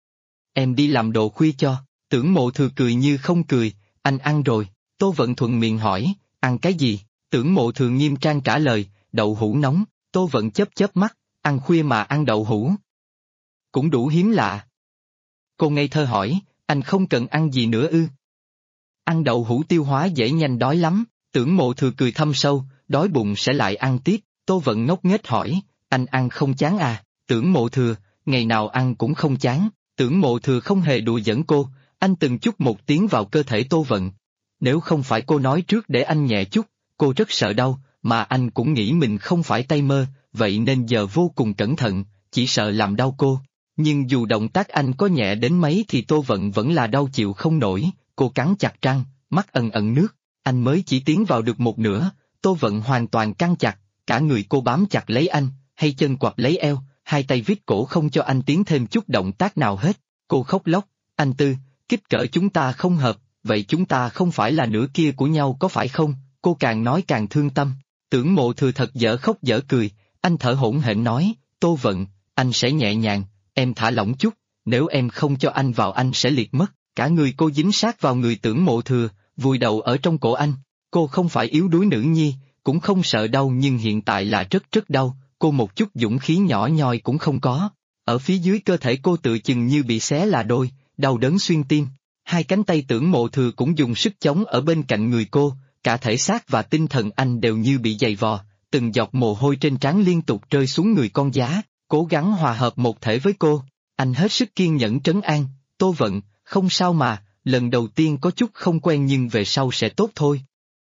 Em đi làm đồ khuya cho. Tưởng Mộ Thừa cười như không cười, anh ăn rồi. Tô Vận thuận miệng hỏi, ăn cái gì? Tưởng Mộ Thừa nghiêm trang trả lời, đậu hũ nóng. Tô Vận chớp mắt, ăn khuya mà ăn đậu hũ. Cũng đủ hiếm lạ. Cô ngây thơ hỏi, anh không cần ăn gì nữa ư? Ăn đậu hũ tiêu hóa dễ nhanh đói lắm. Tưởng Mộ Thừa cười thâm sâu, đói bụng sẽ lại ăn tiếp. Tô Vận ngốc nghếch hỏi, anh ăn không chán à? Tưởng Mộ Thừa, ngày nào ăn cũng không chán. Tưởng Mộ Thừa không hề đùa giỡn cô, anh từng chút một tiến vào cơ thể Tô Vận. Nếu không phải cô nói trước để anh nhẹ chút, cô rất sợ đau, mà anh cũng nghĩ mình không phải tay mơ, vậy nên giờ vô cùng cẩn thận, chỉ sợ làm đau cô. Nhưng dù động tác anh có nhẹ đến mấy thì Tô Vận vẫn là đau chịu không nổi, cô cắn chặt răng, mắt ẩn ẩn nước, anh mới chỉ tiến vào được một nửa, Tô Vận hoàn toàn căng chặt, cả người cô bám chặt lấy anh, hay chân quặp lấy eo, hai tay vít cổ không cho anh tiến thêm chút động tác nào hết, cô khóc lóc, anh Tư, kích cỡ chúng ta không hợp, vậy chúng ta không phải là nửa kia của nhau có phải không? Cô càng nói càng thương tâm. Tưởng Mộ Thừa thật dở khóc dở cười, anh thở hổn hển nói, Tô Vận, anh sẽ nhẹ nhàng, em thả lỏng chút, nếu em không cho anh vào anh sẽ liệt mất. Cả người cô dính sát vào người Tưởng Mộ Thừa, vùi đầu ở trong cổ anh. Cô không phải yếu đuối nữ nhi, cũng không sợ đau nhưng hiện tại là rất rất đau, cô một chút dũng khí nhỏ nhoi cũng không có. Ở phía dưới cơ thể cô tự chừng như bị xé là đôi, đau đớn xuyên tim. Hai cánh tay Tưởng Mộ Thừa cũng dùng sức chống ở bên cạnh người cô, cả thể xác và tinh thần anh đều như bị dày vò, từng giọt mồ hôi trên trán liên tục rơi xuống người con giá, cố gắng hòa hợp một thể với cô. Anh hết sức kiên nhẫn trấn an, Tô Vận, không sao mà, lần đầu tiên có chút không quen nhưng về sau sẽ tốt thôi.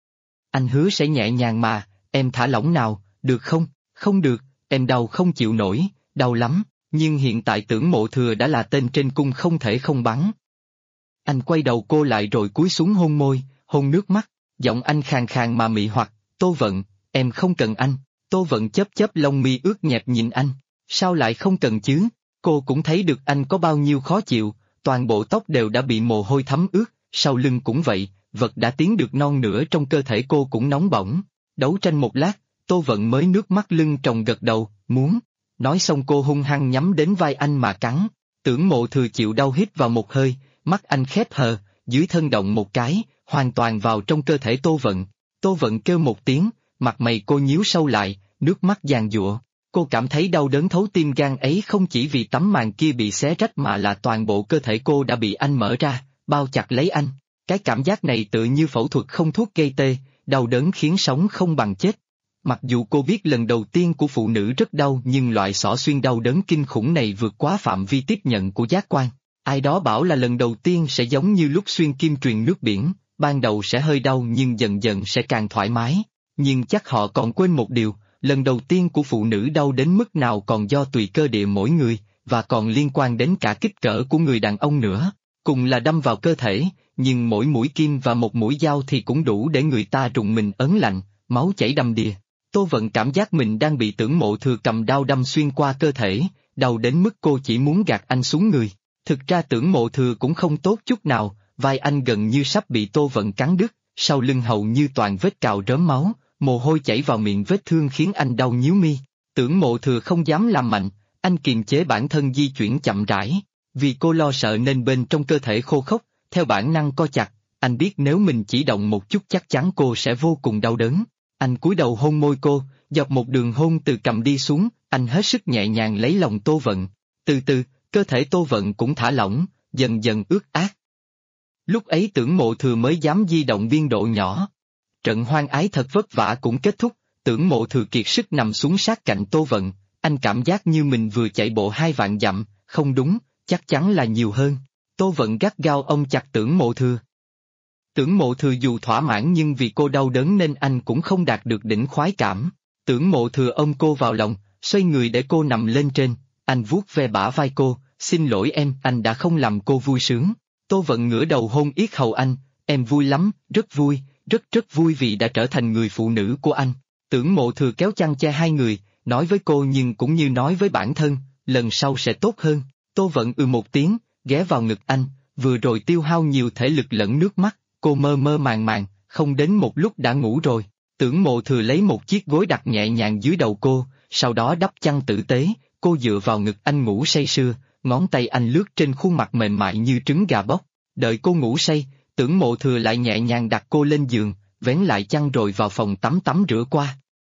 Anh hứa sẽ nhẹ nhàng mà, em thả lỏng nào, được không? Không được, em đau không chịu nổi, đau lắm, nhưng hiện tại Tưởng Mộ Thừa đã là tên trên cung không thể không bắn. Anh quay đầu cô lại rồi cúi xuống hôn môi, hôn nước mắt, giọng anh khàn khàn mà mị hoặc, Tô Vận, em không cần anh. Tô Vận chớp chớp lông mi ướt nhẹp nhìn anh, sao lại không cần chứ? Cô cũng thấy được anh có bao nhiêu khó chịu, toàn bộ tóc đều đã bị mồ hôi thấm ướt, sau lưng cũng vậy, vật đã tiến được non nửa trong cơ thể cô cũng nóng bỏng. Đấu tranh một lát, Tô Vận mới nước mắt lưng tròng gật đầu, muốn. Nói xong cô hung hăng nhắm đến vai anh mà cắn. Tưởng Mộ Thừa chịu đau hít vào một hơi, mắt anh khép hờ, dưới thân động một cái, hoàn toàn vào trong cơ thể Tô Vận. Tô Vận kêu một tiếng, mặt mày cô nhíu sâu lại, nước mắt giàn giụa. Cô cảm thấy đau đớn thấu tim gan ấy không chỉ vì tấm màn kia bị xé rách mà là toàn bộ cơ thể cô đã bị anh mở ra, bao chặt lấy anh. Cái cảm giác này tựa như phẫu thuật không thuốc gây tê, đau đớn khiến sống không bằng chết. Mặc dù cô biết lần đầu tiên của phụ nữ rất đau nhưng loại xỏ xuyên đau đớn kinh khủng này vượt quá phạm vi tiếp nhận của giác quan. Ai đó bảo là lần đầu tiên sẽ giống như lúc xuyên kim truyền nước biển, ban đầu sẽ hơi đau nhưng dần dần sẽ càng thoải mái. Nhưng chắc họ còn quên một điều, lần đầu tiên của phụ nữ đau đến mức nào còn do tùy cơ địa mỗi người, và còn liên quan đến cả kích cỡ của người đàn ông nữa. Cùng là đâm vào cơ thể, nhưng mỗi mũi kim và một mũi dao thì cũng đủ để người ta rùng mình ớn lạnh, máu chảy đầm đìa. Tô Vận cảm giác mình đang bị Tưởng Mộ Thừa cầm đao đâm xuyên qua cơ thể, đau đến mức cô chỉ muốn gạt anh xuống người. Thực ra Tưởng Mộ Thừa cũng không tốt chút nào, vai anh gần như sắp bị Tô Vận cắn đứt, sau lưng hầu như toàn vết cào rớm máu, mồ hôi chảy vào miệng vết thương khiến anh đau nhíu mi. Tưởng Mộ Thừa không dám làm mạnh, anh kiềm chế bản thân di chuyển chậm rãi, vì cô lo sợ nên bên trong cơ thể khô khốc, theo bản năng co chặt, anh biết nếu mình chỉ động một chút chắc chắn cô sẽ vô cùng đau đớn. Anh cúi đầu hôn môi cô, dọc một đường hôn từ cằm đi xuống, anh hết sức nhẹ nhàng lấy lòng Tô Vận. Từ từ, cơ thể Tô Vận cũng thả lỏng, dần dần ướt át. Lúc ấy Tưởng Mộ Thừa mới dám di động biên độ nhỏ. Trận hoan ái thật vất vả cũng kết thúc, Tưởng Mộ Thừa kiệt sức nằm xuống sát cạnh Tô Vận, anh cảm giác như mình vừa chạy bộ 2 vạn dặm, không đúng, chắc chắn là nhiều hơn. Tô Vận gắt gao ôm chặt Tưởng Mộ Thừa. Tưởng Mộ Thừa dù thỏa mãn nhưng vì cô đau đớn nên anh cũng không đạt được đỉnh khoái cảm. Tưởng Mộ Thừa ôm cô vào lòng, xoay người để cô nằm lên trên, anh vuốt ve bả vai cô, xin lỗi em, anh đã không làm cô vui sướng. Tô Vận ngửa đầu hôn yết hầu anh, em vui lắm, rất vui, rất vui vì đã trở thành người phụ nữ của anh. Tưởng Mộ Thừa kéo chăn che hai người, nói với cô nhưng cũng như nói với bản thân, lần sau sẽ tốt hơn. Tô Vận một tiếng, ghé vào ngực anh, vừa rồi tiêu hao nhiều thể lực lẫn nước mắt, cô mơ mơ màng màng, không đến một lúc đã ngủ rồi. Tưởng Mộ Thừa lấy một chiếc gối đặt nhẹ nhàng dưới đầu cô, sau đó đắp chăn tử tế, cô dựa vào ngực anh ngủ say sưa, ngón tay anh lướt trên khuôn mặt mềm mại như trứng gà bóc. Đợi cô ngủ say, Tưởng Mộ Thừa lại nhẹ nhàng đặt cô lên giường, vén lại chăn rồi vào phòng tắm rửa qua.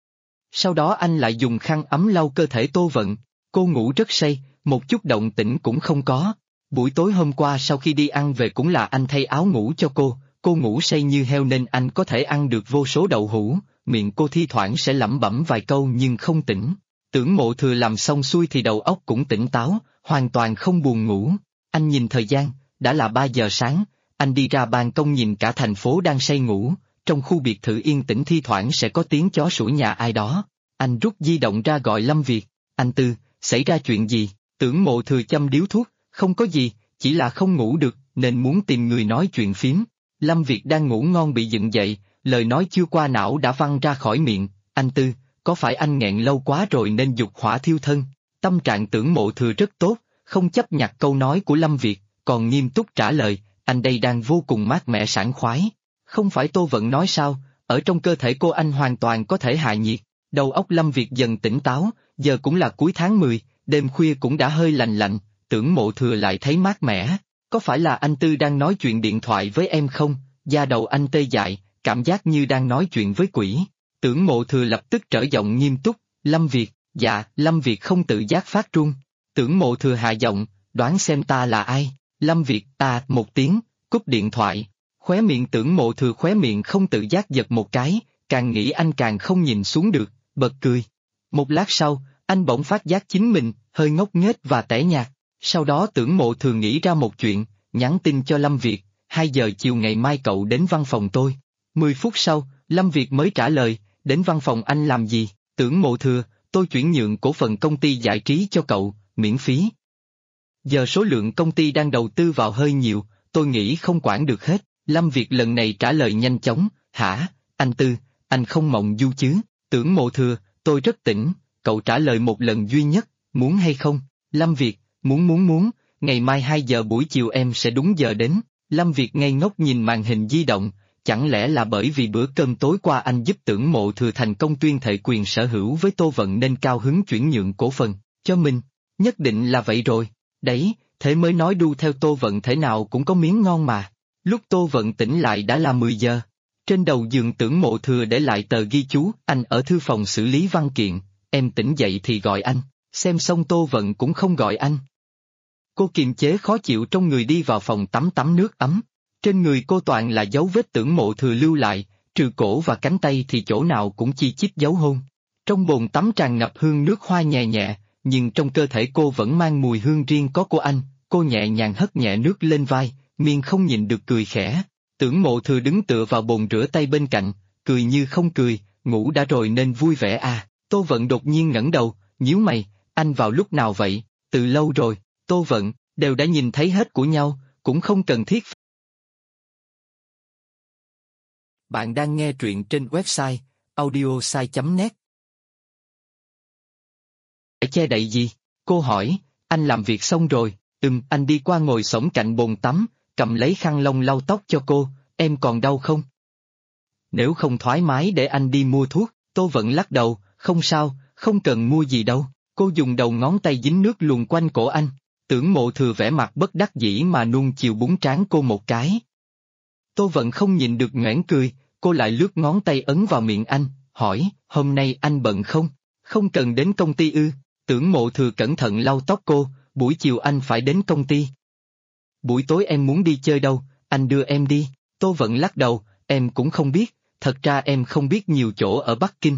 Sau đó anh lại dùng khăn ấm lau cơ thể Tô Vận, cô ngủ rất say, một chút động tĩnh cũng không có. Buổi tối hôm qua sau khi đi ăn về cũng là anh thay áo ngủ cho cô ngủ say như heo nên anh có thể ăn được vô số đậu hũ, miệng cô thi thoảng sẽ lẩm bẩm vài câu nhưng không tỉnh. Tưởng Mộ Thừa làm xong xuôi thì đầu óc cũng tỉnh táo, hoàn toàn không buồn ngủ. Anh nhìn thời gian, đã là 3 giờ sáng, anh đi ra ban công nhìn cả thành phố đang say ngủ, trong khu biệt thự yên tĩnh thi thoảng sẽ có tiếng chó sủa nhà ai đó. Anh rút di động ra gọi Lâm Việt, anh Tư, xảy ra chuyện gì? Tưởng Mộ Thừa châm điếu thuốc, không có gì, chỉ là không ngủ được, nên muốn tìm người nói chuyện phím. Lâm Việt đang ngủ ngon bị dựng dậy, lời nói chưa qua não đã văng ra khỏi miệng, anh Tư, có phải anh nghẹn lâu quá rồi nên dục hỏa thiêu thân? Tâm trạng Tưởng Mộ Thừa rất tốt, không chấp nhặt câu nói của Lâm Việt, còn nghiêm túc trả lời, anh đây đang vô cùng mát mẻ sảng khoái. Không phải Tô Vận nói sao, ở trong cơ thể cô anh hoàn toàn có thể hạ nhiệt. Đầu óc Lâm Việt dần tỉnh táo, giờ cũng là cuối tháng 10, đêm khuya cũng đã hơi lạnh lạnh, Tưởng Mộ Thừa lại thấy mát mẻ. Có phải là anh Tư đang nói chuyện điện thoại với em không? Da đầu anh tê dại, cảm giác như đang nói chuyện với quỷ. Tưởng Mộ Thừa lập tức trở giọng nghiêm túc, Lâm Việt, dạ, Lâm Việt không tự giác phát run. Tưởng Mộ Thừa hạ giọng, đoán xem ta là ai, Lâm Việt, một tiếng, cúp điện thoại. Khóe miệng Tưởng Mộ Thừa khóe miệng không tự giác giật một cái, càng nghĩ anh càng không nhìn xuống được, bật cười. Một lát sau, anh bỗng phát giác chính mình, hơi ngốc nghếch và tẻ nhạt. Sau đó Tưởng Mộ Thừa nghĩ ra một chuyện, nhắn tin cho Lâm Việt, 2 giờ chiều ngày mai cậu đến văn phòng tôi. 10 phút sau, Lâm Việt mới trả lời, đến văn phòng anh làm gì, Tưởng Mộ Thừa, tôi chuyển nhượng cổ phần công ty giải trí cho cậu, miễn phí. Giờ số lượng công ty đang đầu tư vào hơi nhiều, tôi nghĩ không quản được hết. Lâm Việt lần này trả lời nhanh chóng, hả, anh Tư, anh không mộng du chứ, Tưởng Mộ Thừa, tôi rất tỉnh, cậu trả lời một lần duy nhất, muốn hay không, Lâm Việt, muốn, ngày mai 2 giờ buổi chiều em sẽ đúng giờ đến. Lâm Việt ngây ngốc nhìn màn hình di động, chẳng lẽ là bởi vì bữa cơm tối qua anh giúp Tưởng Mộ Thừa thành công tuyên thệ quyền sở hữu với Tô Vận nên cao hứng chuyển nhượng cổ phần cho mình, nhất định là vậy rồi, đấy, thế mới nói đu theo Tô Vận thể nào cũng có miếng ngon mà. Lúc Tô Vận tỉnh lại đã là 10 giờ. Trên đầu giường Tưởng Mộ Thừa để lại tờ ghi chú, anh ở thư phòng xử lý văn kiện, em tỉnh dậy thì gọi anh, xem xong Tô Vận cũng không gọi anh. Cô kiềm chế khó chịu trong người đi vào phòng tắm nước ấm. Trên người cô toàn là dấu vết Tưởng Mộ Thừa lưu lại, trừ cổ và cánh tay thì chỗ nào cũng chi chít dấu hôn. Trong bồn tắm tràn ngập hương nước hoa nhẹ nhẹ, nhưng trong cơ thể cô vẫn mang mùi hương riêng có của anh, cô nhẹ nhàng hất nhẹ nước lên vai, miệng không nhịn được cười khẽ. Tưởng Mộ Thừa đứng tựa vào bồn rửa tay bên cạnh, cười như không cười, ngủ đã rồi nên vui vẻ à. Tô Vận đột nhiên ngẩng đầu, nhíu mày, anh vào lúc nào vậy, từ lâu rồi, Tô Vận, đều đã nhìn thấy hết của nhau, cũng không cần thiết. Bạn đang nghe truyện trên website audiosai.net. Phải che đậy gì? Cô hỏi, anh làm việc xong rồi, anh đi qua ngồi xổm cạnh bồn tắm, cầm lấy khăn lông lau tóc cho cô, em còn đau không? Nếu không thoải mái để anh đi mua thuốc, Tô Vận lắc đầu, không sao, không cần mua gì đâu, cô dùng đầu ngón tay dính nước luồn quanh cổ anh. Tưởng Mộ Thừa vẻ mặt bất đắc dĩ mà nuông chiều búng trán cô một cái. Tô Vận không nhịn được nhoẻn cười, cô lại lướt ngón tay ấn vào miệng anh, hỏi, hôm nay anh bận không? Không cần đến công ty ư? Tưởng Mộ Thừa cẩn thận lau tóc cô, buổi chiều anh phải đến công ty. Buổi tối em muốn đi chơi đâu, anh đưa em đi. Tô Vận lắc đầu, em cũng không biết, thật ra em không biết nhiều chỗ ở Bắc Kinh.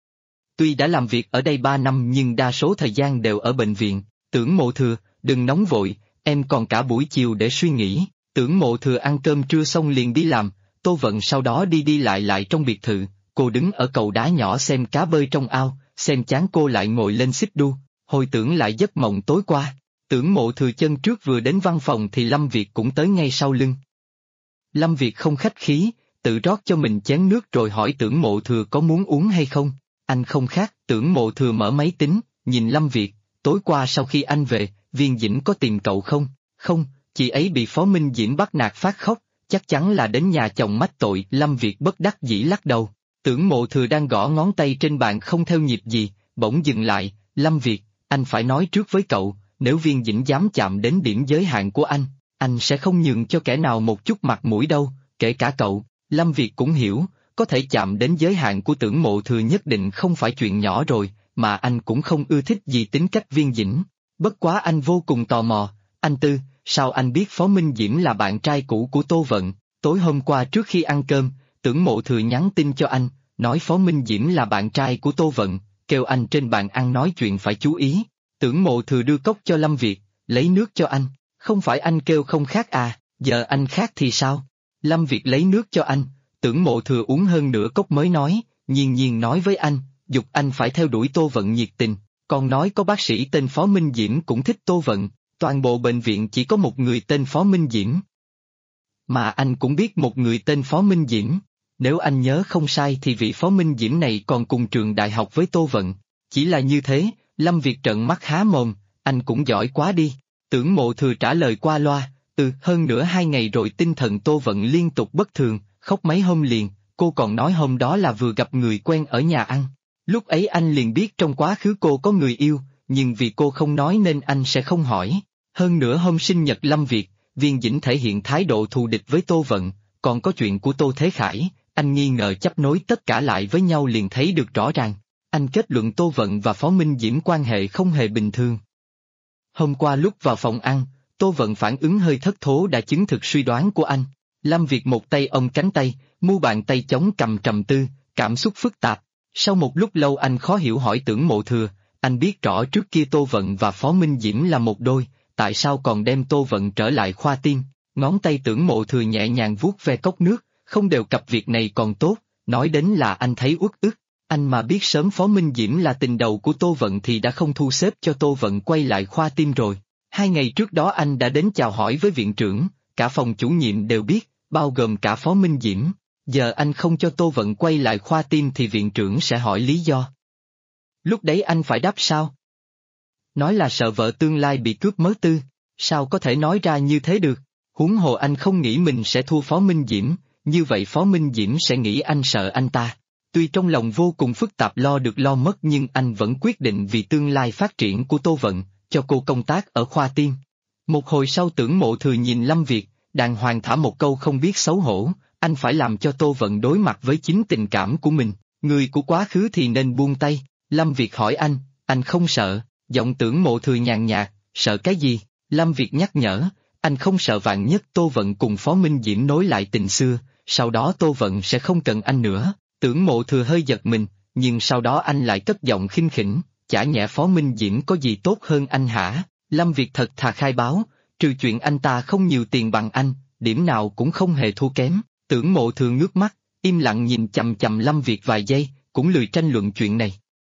Tuy đã làm việc ở đây 3 năm nhưng đa số thời gian đều ở bệnh viện. Tưởng Mộ Thừa, đừng nóng vội, em còn cả buổi chiều để suy nghĩ. Tưởng Mộ Thừa ăn cơm trưa xong liền đi làm, Tô Vận sau đó đi lại trong biệt thự, cô đứng ở cầu đá nhỏ xem cá bơi trong ao, xem chán cô lại ngồi lên xích đu, hồi tưởng lại giấc mộng tối qua. Tưởng Mộ Thừa chân trước vừa đến văn phòng thì Lâm Việt cũng tới ngay sau lưng. Lâm Việt không khách khí, tự rót cho mình chén nước rồi hỏi Tưởng Mộ Thừa có muốn uống hay không. Anh không khát. Tưởng Mộ Thừa mở máy tính, nhìn Lâm Việt, tối qua sau khi anh về, Viên Dĩnh có tìm cậu không? Không, chị ấy bị Phó Minh Diễm bắt nạt phát khóc, chắc chắn là đến nhà chồng mách tội. Lâm Việt bất đắc dĩ lắc đầu. Tưởng Mộ Thừa đang gõ ngón tay trên bàn không theo nhịp gì, bỗng dừng lại, Lâm Việt, anh phải nói trước với cậu, nếu Viên Dĩnh dám chạm đến điểm giới hạn của anh sẽ không nhường cho kẻ nào một chút mặt mũi đâu, kể cả cậu. Lâm Việt cũng hiểu, có thể chạm đến giới hạn của Tưởng Mộ Thừa nhất định không phải chuyện nhỏ rồi, mà anh cũng không ưa thích gì tính cách Viên Dĩnh. Bất quá anh vô cùng tò mò, anh Tư, sao anh biết Phó Minh Diễm là bạn trai cũ của Tô Vận? Tối hôm qua trước khi ăn cơm, Tưởng Mộ Thừa nhắn tin cho anh, nói Phó Minh Diễm là bạn trai của Tô Vận, kêu anh trên bàn ăn nói chuyện phải chú ý. Tưởng Mộ Thừa đưa cốc cho Lâm Việt, lấy nước cho anh, không phải anh kêu không khát à, giờ anh khát thì sao? Lâm Việt lấy nước cho anh, Tưởng Mộ Thừa uống hơn nửa cốc mới nói, nhiên nói với anh, giục anh phải theo đuổi Tô Vận nhiệt tình, còn nói có bác sĩ tên Phó Minh Diễm cũng thích Tô Vận, toàn bộ bệnh viện chỉ có một người tên Phó Minh Diễm. Mà anh cũng biết một người tên Phó Minh Diễm, nếu anh nhớ không sai thì vị Phó Minh Diễm này còn cùng trường đại học với Tô Vận, chỉ là như thế. Lâm Việt trợn mắt há mồm, anh cũng giỏi quá đi. Tưởng Mộ Thừa trả lời qua loa, hơn nữa 2 ngày rồi tinh thần Tô Vận liên tục bất thường, khóc mấy hôm liền, cô còn nói hôm đó là vừa gặp người quen ở nhà ăn. Lúc ấy anh liền biết trong quá khứ cô có người yêu, nhưng vì cô không nói nên anh sẽ không hỏi. Hơn nữa hôm sinh nhật Lâm Việt, Viên Dĩnh thể hiện thái độ thù địch với Tô Vận, còn có chuyện của Tô Thế Khải, anh nghi ngờ chấp nối tất cả lại với nhau liền thấy được rõ ràng. Anh kết luận Tô Vận và Phó Minh Diễm quan hệ không hề bình thường. Hôm qua lúc vào phòng ăn, Tô Vận phản ứng hơi thất thố đã chứng thực suy đoán của anh. Lâm Việt một tay ôm cánh tay, mu bàn tay chống cầm trầm tư, cảm xúc phức tạp. Sau một lúc lâu anh khó hiểu hỏi Tưởng Mộ Thừa, anh biết rõ trước kia Tô Vận và Phó Minh Diễm là một đôi, tại sao còn đem Tô Vận trở lại khoa tiên? Ngón tay Tưởng Mộ Thừa nhẹ nhàng vuốt ve cốc nước, không đều cặp việc này còn tốt, nói đến là anh thấy uất ức. Anh mà biết sớm Phó Minh Diễm là tình đầu của Tô Vận thì đã không thu xếp cho Tô Vận quay lại khoa tim rồi. 2 ngày trước đó anh đã đến chào hỏi với viện trưởng, cả phòng chủ nhiệm đều biết, bao gồm cả Phó Minh Diễm. Giờ anh không cho Tô Vận quay lại khoa tim thì viện trưởng sẽ hỏi lý do. Lúc đấy anh phải đáp sao? Nói là sợ vợ tương lai bị cướp mớ tư, sao có thể nói ra như thế được? Huống hồ anh không nghĩ mình sẽ thua Phó Minh Diễm, như vậy Phó Minh Diễm sẽ nghĩ anh sợ anh ta. Tuy trong lòng vô cùng phức tạp lo được lo mất nhưng anh vẫn quyết định vì tương lai phát triển của Tô Vận, cho cô công tác ở khoa tiên. Một hồi sau Tưởng Mộ Thừa nhìn Lâm Việt, đàng hoàng thả một câu không biết xấu hổ, anh phải làm cho Tô Vận đối mặt với chính tình cảm của mình, người của quá khứ thì nên buông tay. Lâm Việt hỏi anh không sợ, giọng Tưởng Mộ Thừa nhàn nhạt, sợ cái gì? Lâm Việt nhắc nhở, anh không sợ vạn nhất Tô Vận cùng Phó Minh Diễm nối lại tình xưa, sau đó Tô Vận sẽ không cần anh nữa. Tưởng Mộ Thừa hơi giật mình, nhưng sau đó anh lại cất giọng khinh khỉnh, chả nhẽ Phó Minh Diễm có gì tốt hơn anh hả? Lâm Việt thật thà khai báo, trừ chuyện anh ta không nhiều tiền bằng anh, điểm nào cũng không hề thua kém. Tưởng Mộ Thừa ngước mắt, im lặng nhìn chằm chằm Lâm Việt vài giây, cũng lười tranh luận chuyện này.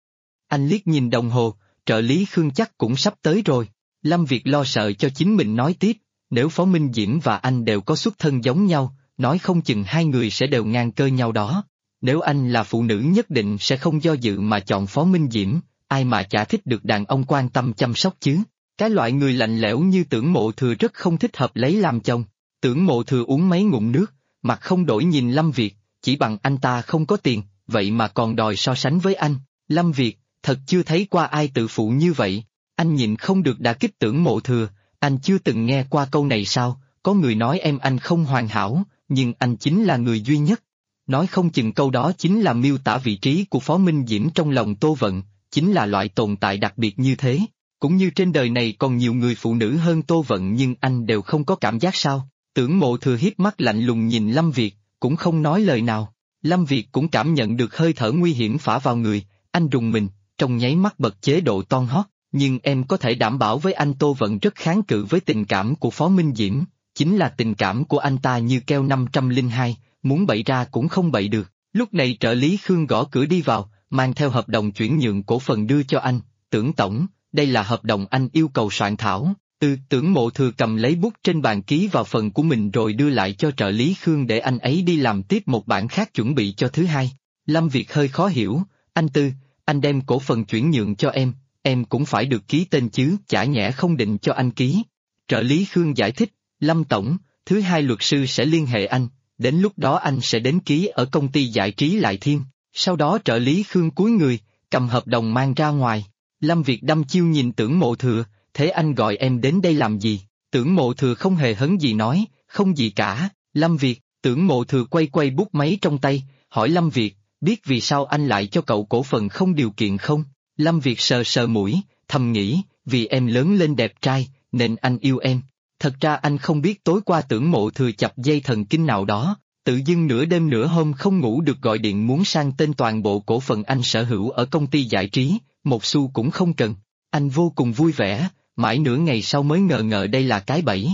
Anh liếc nhìn đồng hồ, trợ lý Khương chắc cũng sắp tới rồi. Lâm Việt lo sợ cho chính mình nói tiếp, nếu Phó Minh Diễm và anh đều có xuất thân giống nhau, nói không chừng hai người sẽ đều ngang cơ nhau đó. Nếu anh là phụ nữ nhất định sẽ không do dự mà chọn Phó Minh Diễm, ai mà chả thích được đàn ông quan tâm chăm sóc chứ. Cái loại người lạnh lẽo như Tưởng Mộ Thừa rất không thích hợp lấy làm chồng. Tưởng Mộ Thừa uống mấy ngụm nước, mặt không đổi nhìn Lâm Việt, chỉ bằng anh ta không có tiền, vậy mà còn đòi so sánh với anh. Lâm Việt, thật chưa thấy qua ai tự phụ như vậy. Anh nhịn không được đả kích Tưởng Mộ Thừa, anh chưa từng nghe qua câu này sao? Có người nói em anh không hoàn hảo, nhưng anh chính là người duy nhất. Nói không chừng câu đó chính là miêu tả vị trí của Phó Minh Diễm trong lòng Tô Vận, chính là loại tồn tại đặc biệt như thế. Cũng như trên đời này còn nhiều người phụ nữ hơn Tô Vận nhưng anh đều không có cảm giác sao? Tưởng Mộ Thừa hiếp mắt lạnh lùng nhìn Lâm Việt, cũng không nói lời nào. Lâm Việt cũng cảm nhận được hơi thở nguy hiểm phả vào người, anh rùng mình, trong nháy mắt bật chế độ toan hót. Nhưng em có thể đảm bảo với anh Tô Vận rất kháng cự với tình cảm của Phó Minh Diễm, chính là tình cảm của anh ta như keo 502, muốn bậy ra cũng không bậy được. Lúc này trợ lý Khương gõ cửa đi vào, mang theo hợp đồng chuyển nhượng cổ phần đưa cho anh. Tưởng tổng, đây là hợp đồng anh yêu cầu soạn thảo. Tưởng Mộ Thừa cầm lấy bút trên bàn ký vào phần của mình rồi đưa lại cho trợ lý Khương để anh ấy đi làm tiếp một bản khác chuẩn bị cho thứ hai. Lâm Việt hơi khó hiểu, anh đem cổ phần chuyển nhượng cho em cũng phải được ký tên chứ, chả nhẽ không định cho anh ký. Trợ lý Khương giải thích, Lâm tổng, thứ hai luật sư sẽ liên hệ anh, đến lúc đó anh sẽ đến ký ở công ty giải trí Lại Thiên. Sau đó trợ lý Khương cúi người, cầm hợp đồng mang ra ngoài. Lâm Việt đăm chiêu nhìn Tưởng Mộ Thừa, thế anh gọi em đến đây làm gì? Tưởng Mộ Thừa không hề hấn gì nói, không gì cả. Lâm Việt, Tưởng Mộ Thừa quay bút máy trong tay, hỏi Lâm Việt, biết vì sao anh lại cho cậu cổ phần không điều kiện không? Lâm Việt sờ mũi, thầm nghĩ, vì em lớn lên đẹp trai, nên anh yêu em. Thật ra anh không biết tối qua Tưởng Mộ Thừa chập dây thần kinh nào đó, tự dưng nửa đêm nửa hôm không ngủ được gọi điện muốn sang tên toàn bộ cổ phần anh sở hữu ở công ty giải trí, một xu cũng không cần. Anh vô cùng vui vẻ, mãi nửa ngày sau mới ngờ đây là cái bẫy.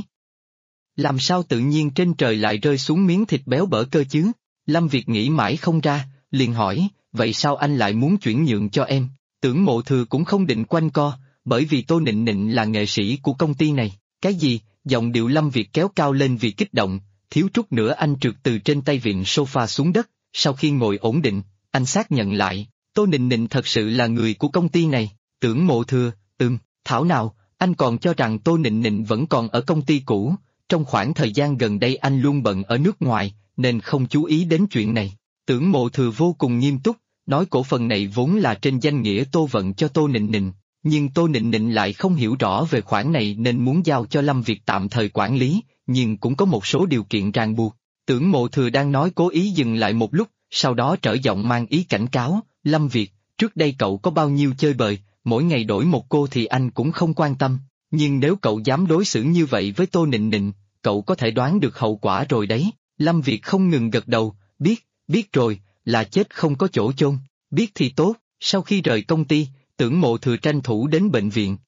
Làm sao tự nhiên trên trời lại rơi xuống miếng thịt béo bở cơ chứ? Lâm Việt nghĩ mãi không ra, liền hỏi, vậy sao anh lại muốn chuyển nhượng cho em? Tưởng Mộ Thừa cũng không định quanh co, bởi vì Tô Nịnh Nịnh là nghệ sĩ của công ty này. Cái gì? Giọng điệu Lâm Việt kéo cao lên vì kích động, thiếu chút nữa anh trượt từ trên tay vịn sofa xuống đất. Sau khi ngồi ổn định, anh xác nhận lại, Tô Nịnh Nịnh thật sự là người của công ty này. Tưởng Mộ Thừa, thảo nào, anh còn cho rằng Tô Nịnh Nịnh vẫn còn ở công ty cũ. Trong khoảng thời gian gần đây anh luôn bận ở nước ngoài, nên không chú ý đến chuyện này. Tưởng Mộ Thừa vô cùng nghiêm túc, nói cổ phần này vốn là trên danh nghĩa Tô Vận cho Tô Nịnh Nịnh, nhưng Tô Nịnh Nịnh lại không hiểu rõ về khoản này nên muốn giao cho Lâm Việt tạm thời quản lý, nhưng cũng có một số điều kiện ràng buộc. Tưởng Mộ Thừa đang nói cố ý dừng lại một lúc, sau đó trở giọng mang ý cảnh cáo, Lâm Việt, trước đây cậu có bao nhiêu chơi bời, mỗi ngày đổi một cô thì anh cũng không quan tâm, nhưng nếu cậu dám đối xử như vậy với Tô Nịnh Nịnh, cậu có thể đoán được hậu quả rồi đấy. Lâm Việt không ngừng gật đầu, biết rồi, là chết không có chỗ chôn, biết thì tốt. Sau khi rời công ty, Tưởng Mộ Thừa tranh thủ đến bệnh viện.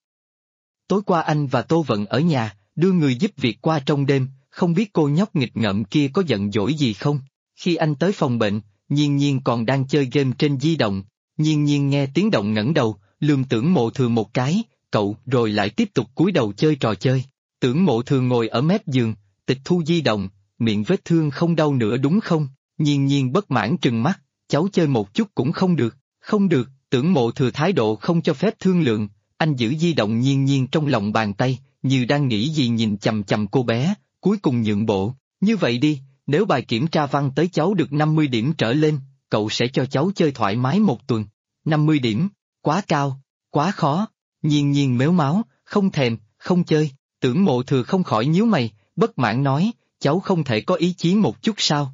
Tối qua anh và Tô Vận ở nhà, đưa người giúp việc qua trong đêm, không biết cô nhóc nghịch ngợm kia có giận dỗi gì không. Khi anh tới phòng bệnh, Nhiên Nhiên còn đang chơi game trên di động. Nhiên Nhiên nghe tiếng động ngẩng đầu, lườm Tưởng Mộ Thừa một cái, cậu, rồi lại tiếp tục cúi đầu chơi trò chơi. Tưởng Mộ Thừa ngồi ở mép giường, tịch thu di động, miệng vết thương không đau nữa đúng không? Nhiên Nhiên bất mãn trừng mắt, cháu chơi một chút cũng không được, không được. Tưởng Mộ Thừa thái độ không cho phép thương lượng, anh giữ di động Nhiên Nhiên trong lòng bàn tay, như đang nghĩ gì nhìn chằm chằm cô bé, cuối cùng nhượng bộ, như vậy đi, nếu bài kiểm tra văn tới cháu được 50 điểm trở lên, cậu sẽ cho cháu chơi thoải mái một tuần. 50 điểm, quá cao, quá khó. Nhiên Nhiên mếu máo, không thèm, không chơi. Tưởng Mộ Thừa không khỏi nhíu mày, bất mãn nói, cháu không thể có ý chí một chút sao?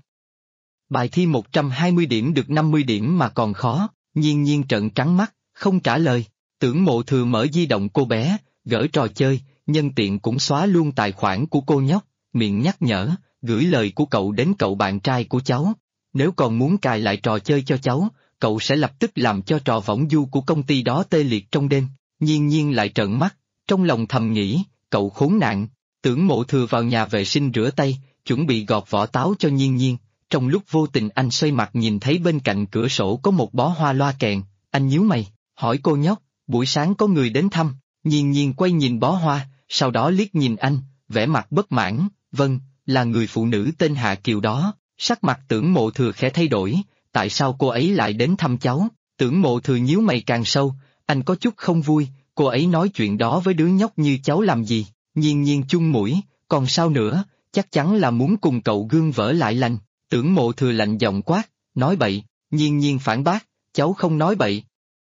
Bài thi 120 điểm được 50 điểm mà còn khó. Nhiên Nhiên trợn trắng mắt, không trả lời. Tưởng Mộ Thừa mở di động cô bé, gỡ trò chơi, nhân tiện cũng xóa luôn tài khoản của cô nhóc, miệng nhắc nhở, gửi lời của cậu đến cậu bạn trai của cháu. Nếu còn muốn cài lại trò chơi cho cháu, cậu sẽ lập tức làm cho trò võng du của công ty đó tê liệt trong đêm. Nhiên Nhiên lại trợn mắt, trong lòng thầm nghĩ, cậu khốn nạn. Tưởng Mộ Thừa vào nhà vệ sinh rửa tay, chuẩn bị gọt vỏ táo cho Nhiên Nhiên. Trong lúc vô tình anh xoay mặt nhìn thấy bên cạnh cửa sổ có một bó hoa loa kèn, anh nhíu mày, hỏi cô nhóc, buổi sáng có người đến thăm. Nhiên Nhiên quay nhìn bó hoa, sau đó liếc nhìn anh, vẻ mặt bất mãn, vâng, là người phụ nữ tên Hạ Kiều đó. Sắc mặt Tưởng Mộ Thừa khẽ thay đổi, tại sao cô ấy lại đến thăm cháu? Tưởng Mộ Thừa nhíu mày càng sâu, anh có chút không vui, cô ấy nói chuyện đó với đứa nhóc như cháu làm gì? Nhiên Nhiên chung mũi, còn sao nữa, chắc chắn là muốn cùng cậu gương vỡ lại lành. Tưởng Mộ Thừa lạnh giọng quát, nói bậy. Nhiên Nhiên phản bác, cháu không nói bậy.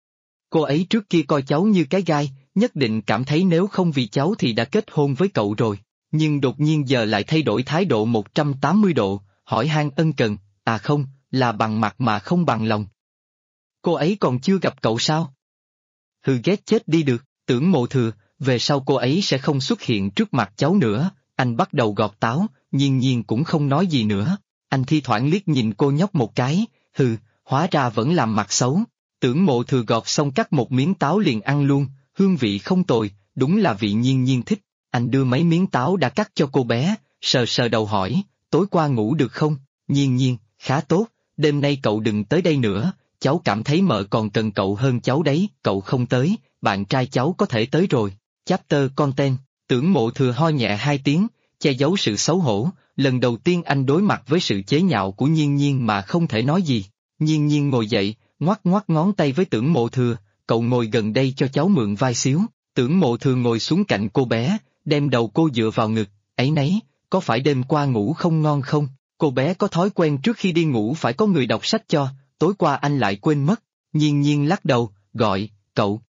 Cô ấy trước kia coi cháu như cái gai, nhất định cảm thấy nếu không vì cháu thì đã kết hôn với cậu rồi, nhưng đột nhiên giờ lại thay đổi thái độ 180 độ, hỏi han ân cần, à không, là bằng mặt mà không bằng lòng. Cô ấy còn chưa gặp cậu sao? Hừ, ghét chết đi được. Tưởng Mộ Thừa, về sau cô ấy sẽ không xuất hiện trước mặt cháu nữa. Anh bắt đầu gọt táo, Nhiên Nhiên cũng không nói gì nữa. Anh thi thoảng liếc nhìn cô nhóc một cái, hừ, hóa ra vẫn làm mặt xấu. Tưởng Mộ Thừa gọt xong cắt một miếng táo liền ăn luôn, hương vị không tồi, đúng là vị Nhiên Nhiên thích. Anh đưa mấy miếng táo đã cắt cho cô bé, sờ sờ đầu hỏi, tối qua ngủ được không? Nhiên Nhiên, khá tốt, đêm nay cậu đừng tới đây nữa, cháu cảm thấy mợ còn cần cậu hơn cháu đấy, cậu không tới, bạn trai cháu có thể tới rồi. Chapter content. Tưởng Mộ Thừa ho nhẹ hai tiếng, che giấu sự xấu hổ, lần đầu tiên anh đối mặt với sự chế nhạo của Nhiên Nhiên mà không thể nói gì. Nhiên Nhiên ngồi dậy, ngoắc ngoắc ngón tay với Tưởng Mộ Thừa, cậu ngồi gần đây cho cháu mượn vai xíu. Tưởng Mộ Thừa ngồi xuống cạnh cô bé, đem đầu cô dựa vào ngực, ấy nấy, có phải đêm qua ngủ không ngon không? Cô bé có thói quen trước khi đi ngủ phải có người đọc sách cho, tối qua anh lại quên mất. Nhiên Nhiên lắc đầu, gọi, cậu,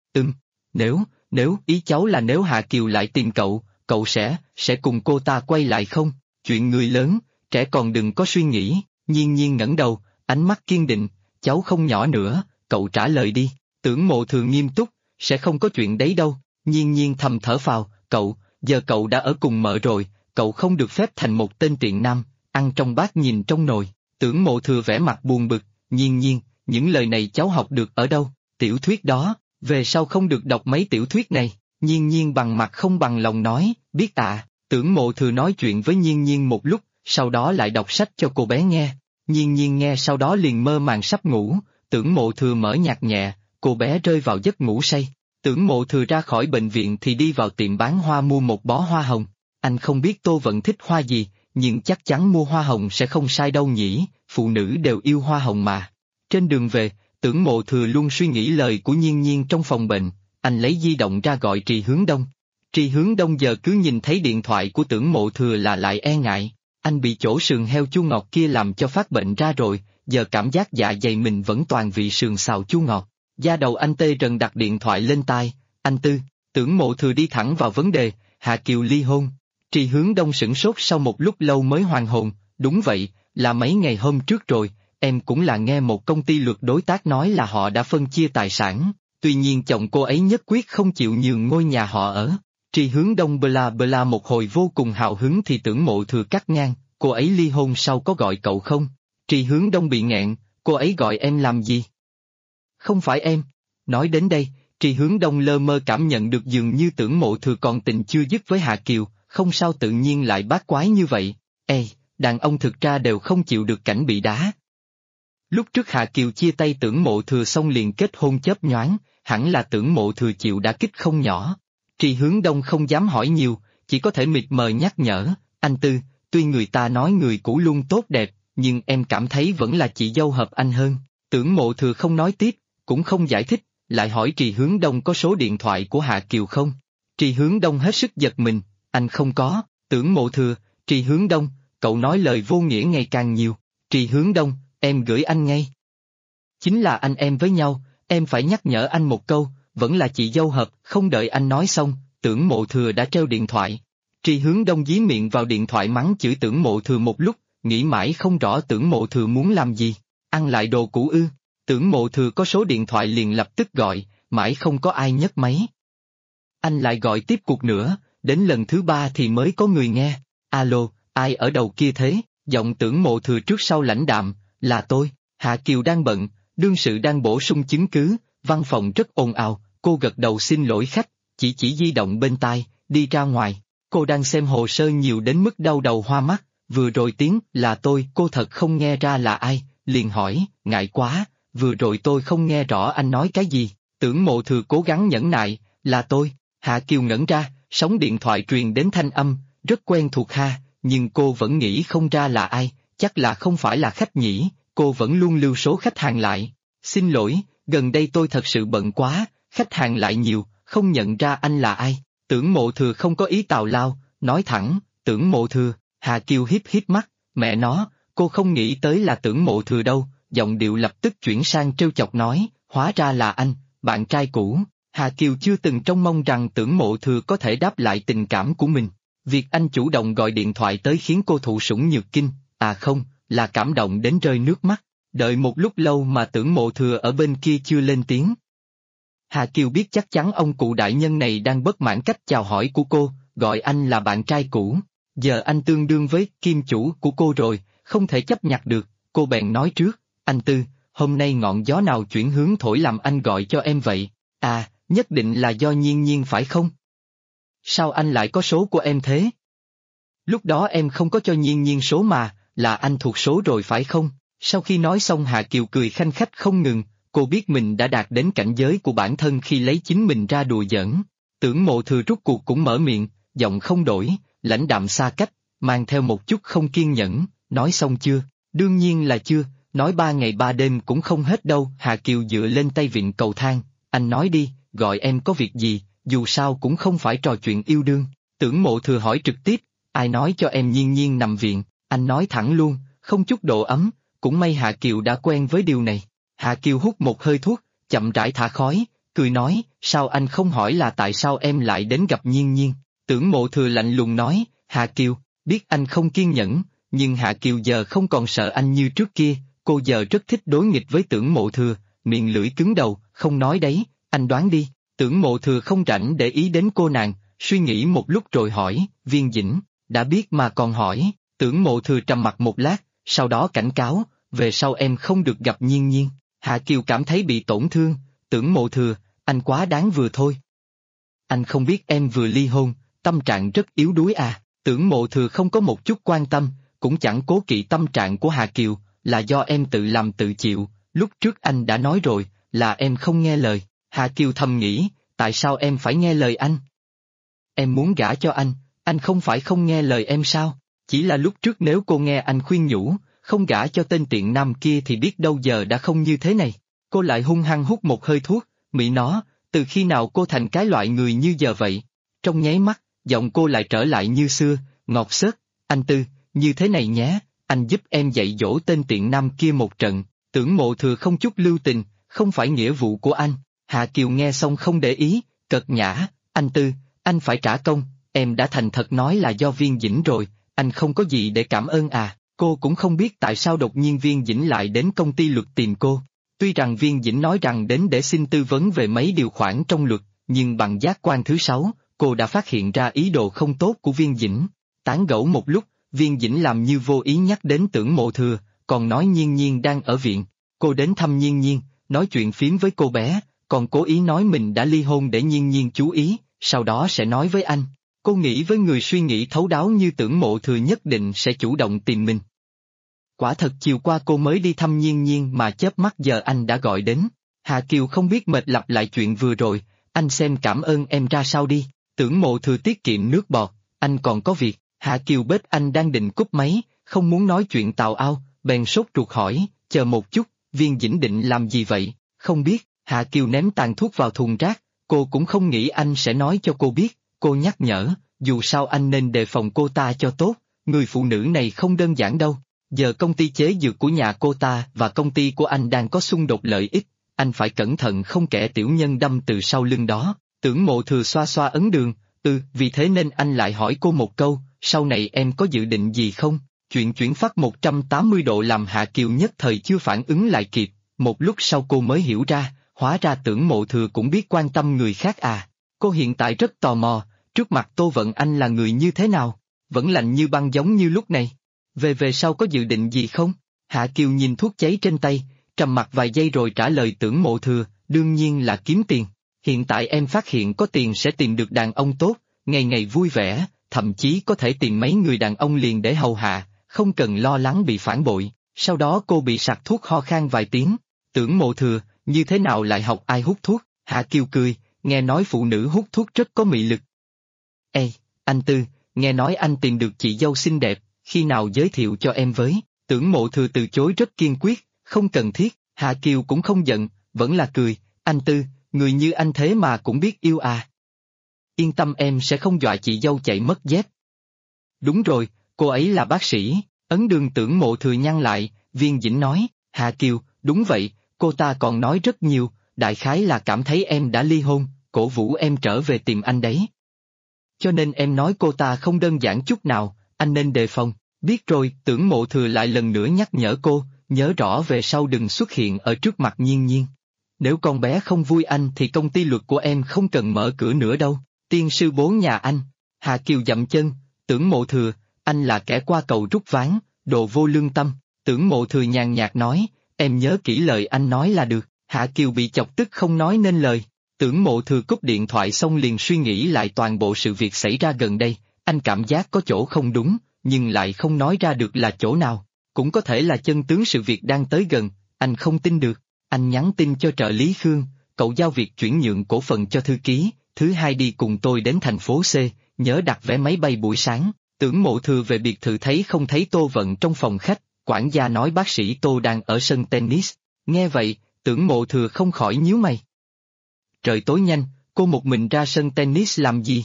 nếu, ý cháu là nếu Hạ Kiều lại tìm cậu, cậu sẽ cùng cô ta quay lại không? Chuyện người lớn, trẻ còn đừng có suy nghĩ. Nhiên Nhiên ngẩng đầu, ánh mắt kiên định, cháu không nhỏ nữa, cậu trả lời đi. Tưởng Mộ Thừa nghiêm túc, sẽ không có chuyện đấy đâu. Nhiên Nhiên thầm thở phào, giờ cậu đã ở cùng mợ rồi, cậu không được phép thành một tên tiện nam, ăn trong bát nhìn trong nồi. Tưởng Mộ Thừa vẻ mặt buồn bực, Nhiên Nhiên, những lời này cháu học được ở đâu? Tiểu thuyết đó, về sau không được đọc mấy tiểu thuyết này. Nhiên Nhiên bằng mặt không bằng lòng nói, biết ạ. Tưởng Mộ Thừa nói chuyện với Nhiên Nhiên một lúc, sau đó lại đọc sách cho cô bé nghe. Nhiên Nhiên nghe sau đó liền mơ màng sắp ngủ, Tưởng Mộ Thừa mở nhạc nhẹ, cô bé rơi vào giấc ngủ say. Tưởng Mộ Thừa ra khỏi bệnh viện thì đi vào tiệm bán hoa mua một bó hoa hồng. Anh không biết Tô Vận thích hoa gì, nhưng chắc chắn mua hoa hồng sẽ không sai đâu nhỉ, phụ nữ đều yêu hoa hồng mà. Trên đường về, Tưởng Mộ Thừa luôn suy nghĩ lời của Nhiên Nhiên trong phòng bệnh, anh lấy di động ra gọi Trì Hướng Đông. Trì Hướng Đông giờ cứ nhìn thấy điện thoại của Tưởng Mộ Thừa là lại e ngại, anh bị chỗ sườn heo chua ngọt kia làm cho phát bệnh ra rồi, giờ cảm giác dạ dày mình vẫn toàn vị sườn xào chua ngọt. Da đầu anh tê rần đặt điện thoại lên tai, anh Tư. Tưởng Mộ Thừa đi thẳng vào vấn đề, Hạ Kiều ly hôn. Trì Hướng Đông sửng sốt sau một lúc lâu mới hoàn hồn, đúng vậy, là mấy ngày hôm trước rồi, em cũng là nghe một công ty luật đối tác nói là họ đã phân chia tài sản, tuy nhiên chồng cô ấy nhất quyết không chịu nhường ngôi nhà họ ở. Tri Hướng Đông bla bla một hồi vô cùng hào hứng thì Tưởng Mộ Thừa cắt ngang, cô ấy ly hôn sau có gọi cậu không? Tri Hướng Đông bị nghẹn, cô ấy gọi em làm gì? Không phải em. Nói đến đây, Tri Hướng Đông lơ mơ cảm nhận được dường như Tưởng Mộ Thừa còn tình chưa dứt với Hà Kiều, không sao tự nhiên lại bát quái như vậy. Ê, đàn ông thực ra đều không chịu được cảnh bị đá. Lúc trước Hà Kiều chia tay Tưởng Mộ Thừa xong liền kết hôn chớp nhoáng, hẳn là Tưởng Mộ Thừa chịu đả kích không nhỏ. Tri Hướng Đông không dám hỏi nhiều, chỉ có thể mịt mờ nhắc nhở, anh Tư, tuy người ta nói người cũ luôn tốt đẹp, nhưng em cảm thấy vẫn là chị dâu hợp anh hơn. Tưởng Mộ Thừa không nói tiếp, cũng không giải thích, lại hỏi Tri Hướng Đông có số điện thoại của Hà Kiều không? Tri Hướng Đông hết sức giật mình, anh không có. Tưởng Mộ Thừa, Tri Hướng Đông, cậu nói lời vô nghĩa ngày càng nhiều. Tri Hướng Đông, em gửi anh ngay. Chính là anh em với nhau, em phải nhắc nhở anh một câu, vẫn là chị dâu hợp. Không đợi anh nói xong, Tưởng Mộ Thừa đã treo điện thoại. Tri Hướng Đông dí miệng vào điện thoại mắng chửi Tưởng Mộ Thừa một lúc, nghĩ mãi không rõ Tưởng Mộ Thừa muốn làm gì, ăn lại đồ cũ ư. Tưởng Mộ Thừa có số điện thoại liền lập tức gọi, mãi không có ai nhấc máy. Anh lại gọi tiếp cuộc nữa, đến lần thứ 3 thì mới có người nghe. Alo, ai ở đầu kia thế? Giọng Tưởng Mộ Thừa trước sau lãnh đạm, là tôi. Hạ Kiều đang bận, đương sự đang bổ sung chứng cứ, văn phòng rất ồn ào, cô gật đầu xin lỗi khách, chỉ di động bên tai, đi ra ngoài. Cô đang xem hồ sơ nhiều đến mức đau đầu hoa mắt, vừa rồi tiếng là tôi, cô thật không nghe ra là ai, liền hỏi, ngại quá, vừa rồi tôi không nghe rõ anh nói cái gì. Tưởng Mộ Thừa cố gắng nhẫn nại, là tôi. Hạ Kiều ngẩn ra, sóng điện thoại truyền đến thanh âm, rất quen thuộc ha, nhưng cô vẫn nghĩ không ra là ai, chắc là không phải là khách nhỉ, cô vẫn luôn lưu số khách hàng lại. Xin lỗi, gần đây tôi thật sự bận quá, khách hàng lại nhiều, không nhận ra anh là ai. Tưởng Mộ Thừa không có ý tào lao, nói thẳng, Tưởng Mộ Thừa. Hà Kiều híp híp mắt, mẹ nó, cô không nghĩ tới là Tưởng Mộ Thừa đâu, giọng điệu lập tức chuyển sang trêu chọc nói, hóa ra là anh, bạn trai cũ. Hà Kiều chưa từng trông mong rằng Tưởng Mộ Thừa có thể đáp lại tình cảm của mình. Việc anh chủ động gọi điện thoại tới khiến cô thụ sủng nhược kinh, à không, là cảm động đến rơi nước mắt. Đợi một lúc lâu mà Tưởng Mộ Thừa ở bên kia chưa lên tiếng. Hà Kiều biết chắc chắn ông cụ đại nhân này đang bất mãn cách chào hỏi của cô, gọi anh là bạn trai cũ. Giờ anh tương đương với kim chủ của cô rồi, không thể chấp nhặt được, cô bèn nói trước, anh Tư, hôm nay ngọn gió nào chuyển hướng thổi làm anh gọi cho em vậy? À, nhất định là do Nhiên Nhiên phải không? Sao anh lại có số của em thế? Lúc đó em không có cho Nhiên Nhiên số mà, là anh thuộc số rồi phải không? Sau khi nói xong Hà Kiều cười khanh khách không ngừng, cô biết mình đã đạt đến cảnh giới của bản thân khi lấy chính mình ra đùa giỡn. Tưởng Mộ Thừa rút cuộc cũng mở miệng, giọng không đổi, lãnh đạm xa cách, mang theo một chút không kiên nhẫn, nói xong chưa? Đương nhiên là chưa, nói 3 ngày 3 đêm cũng không hết đâu. Hà Kiều dựa lên tay vịn cầu thang, anh nói đi, gọi em có việc gì, dù sao cũng không phải trò chuyện yêu đương. Tưởng Mộ Thừa hỏi trực tiếp, ai nói cho em Nhiên Nhiên nằm viện, anh nói thẳng luôn, không chút độ ấm, cũng may Hà Kiều đã quen với điều này. Hà Kiều hút một hơi thuốc, chậm rãi thả khói, cười nói, sao anh không hỏi là tại sao em lại đến gặp Nhiên Nhiên? Tưởng Mộ Thừa lạnh lùng nói, Hà Kiều, biết anh không kiên nhẫn, nhưng Hà Kiều giờ không còn sợ anh như trước kia, cô giờ rất thích đối nghịch với Tưởng Mộ Thừa, miệng lưỡi cứng đầu, không nói đấy, anh đoán đi. Tưởng Mộ Thừa không rảnh để ý đến cô nàng, suy nghĩ một lúc rồi hỏi, Viên Dĩnh, đã biết mà còn hỏi. Tưởng Mộ Thừa trầm mặc một lát, sau đó cảnh cáo, về sau em không được gặp Nhiên Nhiên. Hạ Kiều cảm thấy bị tổn thương, Tưởng Mộ Thừa, anh quá đáng vừa thôi. Anh không biết em vừa ly hôn, tâm trạng rất yếu đuối à? Tưởng Mộ Thừa không có một chút quan tâm, cũng chẳng cố kỵ tâm trạng của Hà Kiều, là do em tự làm tự chịu, lúc trước anh đã nói rồi, là em không nghe lời. Hà Kiều thầm nghĩ, tại sao em phải nghe lời anh? Em muốn gả cho anh không phải không nghe lời em sao? Chỉ là lúc trước nếu cô nghe anh khuyên nhủ, không gả cho tên tiện nam kia thì biết đâu giờ đã không như thế này. Cô lại hung hăng hút một hơi thuốc, mị nó, từ khi nào cô thành cái loại người như giờ vậy? Trong nháy mắt, giọng cô lại trở lại như xưa, ngọt xớt, anh Tư, như thế này nhé, anh giúp em dạy dỗ tên tiện nam kia một trận. Tưởng Mộ Thừa không chút lưu tình, không phải nghĩa vụ của anh. Hà Kiều nghe xong không để ý, cợt nhã, anh Tư, anh phải trả công, em đã thành thật nói là do Viên Dĩnh rồi, anh không có gì để cảm ơn à? Cô cũng không biết tại sao đột nhiên Viên Dĩnh lại đến công ty luật tìm cô. Tuy rằng Viên Dĩnh nói rằng đến để xin tư vấn về mấy điều khoản trong luật, nhưng bằng giác quan thứ 6, cô đã phát hiện ra ý đồ không tốt của Viên Dĩnh. Tán gẫu một lúc, Viên Dĩnh làm như vô ý nhắc đến Tưởng Mộ Thừa, còn nói Nhiên Nhiên đang ở viện. Cô đến thăm Nhiên Nhiên, nói chuyện phím với cô bé, còn cố ý nói mình đã ly hôn để Nhiên Nhiên chú ý, sau đó sẽ nói với anh. Cô nghĩ với người suy nghĩ thấu đáo như Tưởng Mộ Thừa nhất định sẽ chủ động tìm mình. Quả thật chiều qua cô mới đi thăm Nhiên Nhiên mà chớp mắt giờ anh đã gọi đến. Hà Kiều không biết mệt lặp lại chuyện vừa rồi, anh xem cảm ơn em ra sao đi. Tưởng Mộ Thừa tiết kiệm nước bọt, anh còn có việc. Hà Kiều bếp anh đang định cúp máy, không muốn nói chuyện tào ao, bèn sốt ruột hỏi, chờ một chút, Viên Dĩnh định làm gì vậy? Không biết. Hà Kiều ném tàn thuốc vào thùng rác, cô cũng không nghĩ anh sẽ nói cho cô biết, cô nhắc nhở, dù sao anh nên đề phòng cô ta cho tốt, người phụ nữ này không đơn giản đâu. Giờ công ty chế dược của nhà cô ta và công ty của anh đang có xung đột lợi ích, anh phải cẩn thận không kẻ tiểu nhân đâm từ sau lưng đó. Tưởng Mộ Thừa xoa xoa ấn đường, vì thế nên anh lại hỏi cô một câu, sau này em có dự định gì không? Chuyện chuyển phát 180 độ làm Hạ Kiều nhất thời chưa phản ứng lại kịp, một lúc sau cô mới hiểu ra, hóa ra Tưởng Mộ Thừa cũng biết quan tâm người khác à. Cô hiện tại rất tò mò, trước mặt Tô Vận Anh là người như thế nào? Vẫn lạnh như băng giống như lúc này. Về sau có dự định gì không? Hạ Kiều nhìn thuốc cháy trên tay, trầm mặc vài giây rồi trả lời Tưởng Mộ Thừa, đương nhiên là kiếm tiền. Hiện tại em phát hiện có tiền sẽ tìm được đàn ông tốt, ngày ngày vui vẻ, thậm chí có thể tìm mấy người đàn ông liền để hầu hạ, không cần lo lắng bị phản bội. Sau đó cô bị sặc thuốc ho khan vài tiếng. Tưởng Mộ Thừa, như thế nào lại học ai hút thuốc? Hạ Kiều cười, nghe nói phụ nữ hút thuốc rất có mị lực. Ê, anh Tư, nghe nói anh tìm được chị dâu xinh đẹp, khi nào giới thiệu cho em với? Tưởng Mộ Thừa từ chối rất kiên quyết, không cần thiết. Hạ Kiều cũng không giận, vẫn là cười, anh Tư, người như anh thế mà cũng biết yêu à. Yên tâm em sẽ không dọa chị dâu chạy mất dép. Đúng rồi, cô ấy là bác sĩ. Ấn đường Tưởng Mộ Thừa nhăn lại, Viên Dĩnh nói, Hạ Kiều, đúng vậy, cô ta còn nói rất nhiều, đại khái là cảm thấy em đã ly hôn, cổ vũ em trở về tìm anh đấy. Cho nên em nói cô ta không đơn giản chút nào, anh nên đề phòng. Biết rồi, Tưởng Mộ Thừa lại lần nữa nhắc nhở cô, nhớ rõ về sau đừng xuất hiện ở trước mặt Nhiên Nhiên. Nếu con bé không vui anh thì công ty luật của em không cần mở cửa nữa đâu. Tiên sư bố nhà anh. Hạ Kiều dậm chân, Tưởng Mộ Thừa, anh là kẻ qua cầu rút ván, đồ vô lương tâm. Tưởng Mộ Thừa nhàn nhạt nói, em nhớ kỹ lời anh nói là được. Hạ Kiều bị chọc tức không nói nên lời. Tưởng Mộ Thừa cúp điện thoại xong liền suy nghĩ lại toàn bộ sự việc xảy ra gần đây, anh cảm giác có chỗ không đúng, nhưng lại không nói ra được là chỗ nào. Cũng có thể là chân tướng sự việc đang tới gần, anh không tin được. Anh nhắn tin cho trợ lý Khương, cậu giao việc chuyển nhượng cổ phần cho thư ký, thứ hai đi cùng tôi đến thành phố C, nhớ đặt vé máy bay buổi sáng. Tưởng Mộ Thừa về biệt thự thấy không thấy Tô Vận trong phòng khách, quản gia nói bác sĩ Tô đang ở sân tennis. Nghe vậy, Tưởng Mộ Thừa không khỏi nhíu mày. Trời tối nhanh, cô một mình ra sân tennis làm gì?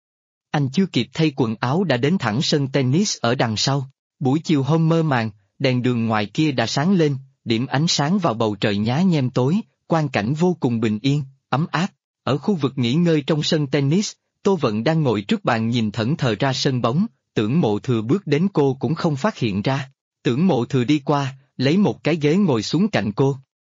Anh chưa kịp thay quần áo đã đến thẳng sân tennis ở đằng sau. Buổi chiều hôm mơ màng, đèn đường ngoài kia đã sáng lên, điểm ánh sáng vào bầu trời nhá nhem tối, quang cảnh vô cùng bình yên, ấm áp. Ở khu vực nghỉ ngơi trong sân tennis, Tô Vận đang ngồi trước bàn nhìn thẫn thờ ra sân bóng, Tưởng Mộ Thừa bước đến cô cũng không phát hiện ra. Tưởng Mộ Thừa đi qua, lấy một cái ghế ngồi xuống cạnh cô.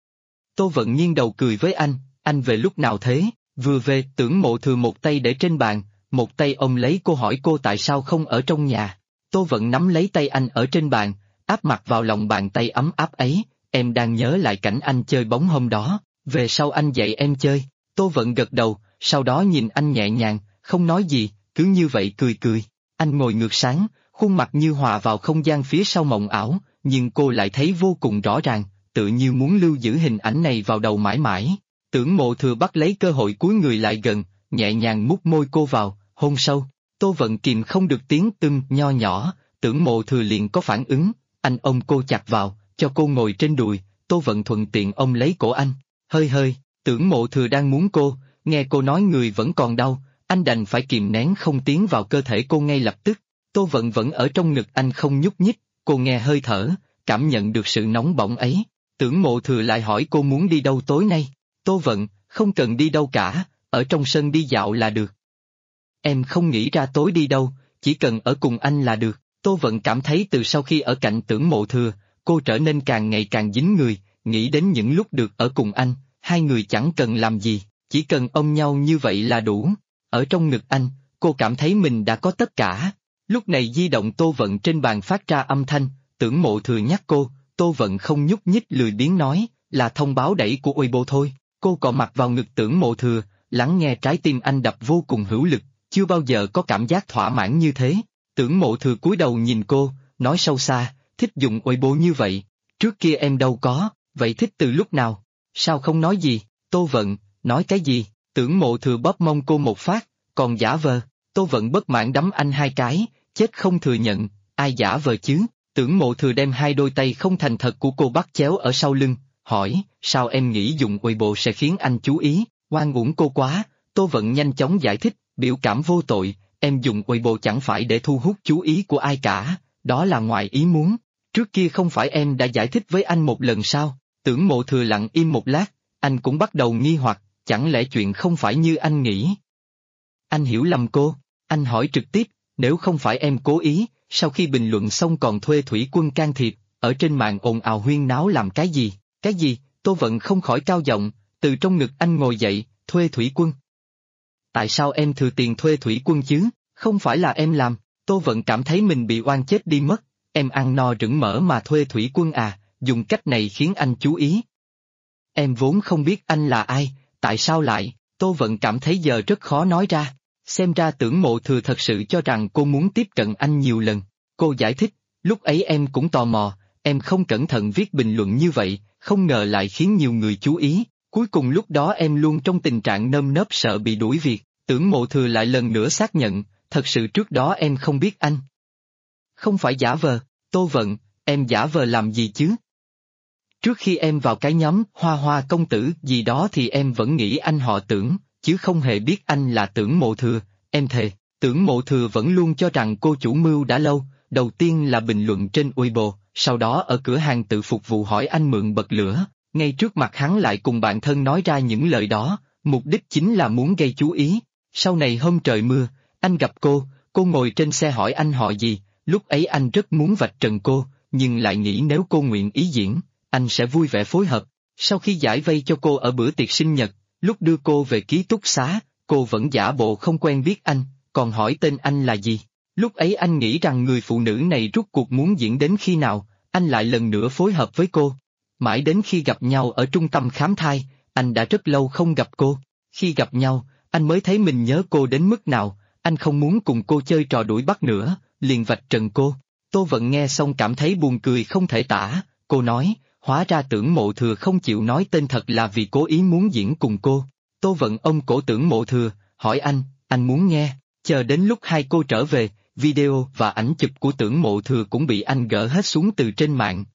Tô Vận nghiêng đầu cười với anh về lúc nào thế? Vừa về, Tưởng Mộ Thừa một tay để trên bàn, một tay ôm lấy cô hỏi cô tại sao không ở trong nhà. Tô Vận nắm lấy tay anh ở trên bàn, áp mặt vào lòng bàn tay ấm áp ấy, em đang nhớ lại cảnh anh chơi bóng hôm đó, về sau anh dạy em chơi. Tô Vận gật đầu, sau đó nhìn anh nhẹ nhàng, không nói gì, cứ như vậy cười cười. Anh ngồi ngược sáng, khuôn mặt như hòa vào không gian phía sau mộng ảo, nhưng cô lại thấy vô cùng rõ ràng, tự như muốn lưu giữ hình ảnh này vào đầu mãi mãi. Tưởng Mộ Thừa bắt lấy cơ hội cúi người lại gần, nhẹ nhàng mút môi cô vào, hôn sâu. Tô Vận kìm không được tiếng nho nhỏ, Tưởng Mộ Thừa liền có phản ứng, anh ôm cô chặt vào, cho cô ngồi trên đùi, Tô Vận thuận tiện ôm lấy cổ anh, hơi, Tưởng Mộ Thừa đang muốn cô, nghe cô nói người vẫn còn đau, anh đành phải kìm nén không tiến vào cơ thể cô ngay lập tức. Tô Vận vẫn ở trong ngực anh không nhúc nhích, cô nghe hơi thở, cảm nhận được sự nóng bỏng ấy. Tưởng Mộ Thừa lại hỏi cô muốn đi đâu tối nay. Tô Vận, không cần đi đâu cả, ở trong sân đi dạo là được. Em không nghĩ ra tối đi đâu, chỉ cần ở cùng anh là được. Tô Vận cảm thấy từ sau khi ở cạnh Tưởng Mộ Thừa, cô trở nên càng ngày càng dính người, nghĩ đến những lúc được ở cùng anh, hai người chẳng cần làm gì, chỉ cần ôm nhau như vậy là đủ. Ở trong ngực anh, cô cảm thấy mình đã có tất cả. Lúc này di động Tô Vận trên bàn phát ra âm thanh, Tưởng Mộ Thừa nhắc cô, Tô Vận không nhúc nhích lười biếng nói, là thông báo đẩy của Weibo thôi. Cô cọ mặt vào ngực Tưởng Mộ Thừa, lắng nghe trái tim anh đập vô cùng hữu lực, chưa bao giờ có cảm giác thỏa mãn như thế. Tưởng Mộ Thừa cúi đầu nhìn cô, nói sâu xa, thích dùng Weibo như vậy, trước kia em đâu có, vậy thích từ lúc nào? Sao không nói gì? Tô Vận, nói cái gì? Tưởng Mộ Thừa bóp mông cô một phát, còn giả vờ. Tô Vận bất mãn đấm anh hai cái, chết không thừa nhận, ai giả vờ chứ? Tưởng Mộ Thừa đem hai đôi tay không thành thật của cô bắt chéo ở sau lưng, hỏi, sao em nghĩ dùng Weibo sẽ khiến anh chú ý, oan uổng cô quá. Tô Vận nhanh chóng giải thích, biểu cảm vô tội, em dùng Weibo chẳng phải để thu hút chú ý của ai cả, đó là ngoài ý muốn. Trước kia không phải em đã giải thích với anh một lần sao? Tưởng Mộ Thừa lặng im một lát, anh cũng bắt đầu nghi hoặc, chẳng lẽ chuyện không phải như anh nghĩ? Anh hiểu lầm cô, anh hỏi trực tiếp, nếu không phải em cố ý, sau khi bình luận xong còn thuê thủy quân can thiệp, ở trên mạng ồn ào huyên náo làm cái gì? Cái gì? Tô Vận không khỏi cao giọng, từ trong ngực anh ngồi dậy, thuê thủy quân. Tại sao em thừa tiền thuê thủy quân chứ? Không phải là em làm. Tô Vận cảm thấy mình bị oan chết đi mất, em ăn no rửng mỡ mà thuê thủy quân à, dùng cách này khiến anh chú ý. Em vốn không biết anh là ai, tại sao lại? Tô Vận cảm thấy giờ rất khó nói ra. Xem ra Tưởng Mộ Thừa thật sự cho rằng cô muốn tiếp cận anh nhiều lần. Cô giải thích, lúc ấy em cũng tò mò, em không cẩn thận viết bình luận như vậy, không ngờ lại khiến nhiều người chú ý. Cuối cùng lúc đó em luôn trong tình trạng nơm nớp sợ bị đuổi việc. Tưởng Mộ Thừa lại lần nữa xác nhận, thật sự trước đó em không biết anh. Không phải giả vờ. Tô Vận, em giả vờ làm gì chứ? Trước khi em vào cái nhóm Hoa Hoa công tử gì đó thì em vẫn nghĩ anh họ Tưởng, chứ không hề biết anh là Tưởng Mộ Thừa, em thề. Tưởng Mộ Thừa vẫn luôn cho rằng cô chủ mưu đã lâu, đầu tiên là bình luận trên Weibo, sau đó ở cửa hàng tự phục vụ hỏi anh mượn bật lửa, ngay trước mặt hắn lại cùng bạn thân nói ra những lời đó, mục đích chính là muốn gây chú ý. Sau này hôm trời mưa, anh gặp cô ngồi trên xe hỏi anh họ gì, lúc ấy anh rất muốn vạch trần cô, nhưng lại nghĩ nếu cô nguyện ý diễn, anh sẽ vui vẻ phối hợp. Sau khi giải vây cho cô ở bữa tiệc sinh nhật, lúc đưa cô về ký túc xá, cô vẫn giả bộ không quen biết anh, còn hỏi tên anh là gì. Lúc ấy anh nghĩ rằng người phụ nữ này rút cuộc muốn diễn đến khi nào, anh lại lần nữa phối hợp với cô. Mãi đến khi gặp nhau ở trung tâm khám thai, anh đã rất lâu không gặp cô. Khi gặp nhau, anh mới thấy mình nhớ cô đến mức nào, anh không muốn cùng cô chơi trò đuổi bắt nữa, liền vạch trần cô. Tô Vận nghe xong cảm thấy buồn cười không thể tả, cô nói, hóa ra Tưởng Mộ Thừa không chịu nói tên thật là vì cố ý muốn diễn cùng cô. Tô Vận ôm cổ Tưởng Mộ Thừa, hỏi anh muốn nghe, chờ đến lúc hai cô trở về, video và ảnh chụp của Tưởng Mộ Thừa cũng bị anh gỡ hết xuống từ trên mạng.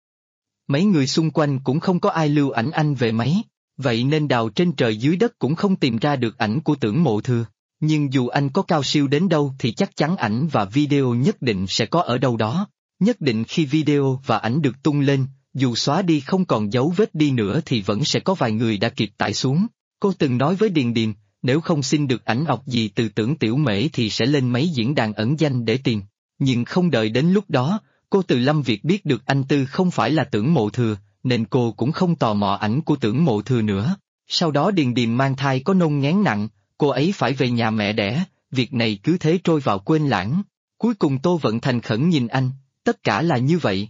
Mấy người xung quanh cũng không có ai lưu ảnh anh về máy, vậy nên đào trên trời dưới đất cũng không tìm ra được ảnh của Tưởng Mộ Thừa. Nhưng dù anh có cao siêu đến đâu thì chắc chắn ảnh và video nhất định sẽ có ở đâu đó. Nhất định khi video và ảnh được tung lên, dù xóa đi không còn dấu vết đi nữa thì vẫn sẽ có vài người đã kịp tải xuống. Cô từng nói với Điền Điềm, nếu không xin được ảnh ọc gì từ Tưởng Tiểu Mễ thì sẽ lên mấy diễn đàn ẩn danh để tìm. Nhưng không đợi đến lúc đó, cô từ Lâm Việt biết được anh Tư không phải là Tưởng Mộ Thừa, nên cô cũng không tò mò ảnh của Tưởng Mộ Thừa nữa. Sau đó Điền Điềm mang thai có nôn ngén nặng, cô ấy phải về nhà mẹ đẻ, việc này cứ thế trôi vào quên lãng. Cuối cùng Tô Vận thành khẩn nhìn anh, tất cả là như vậy.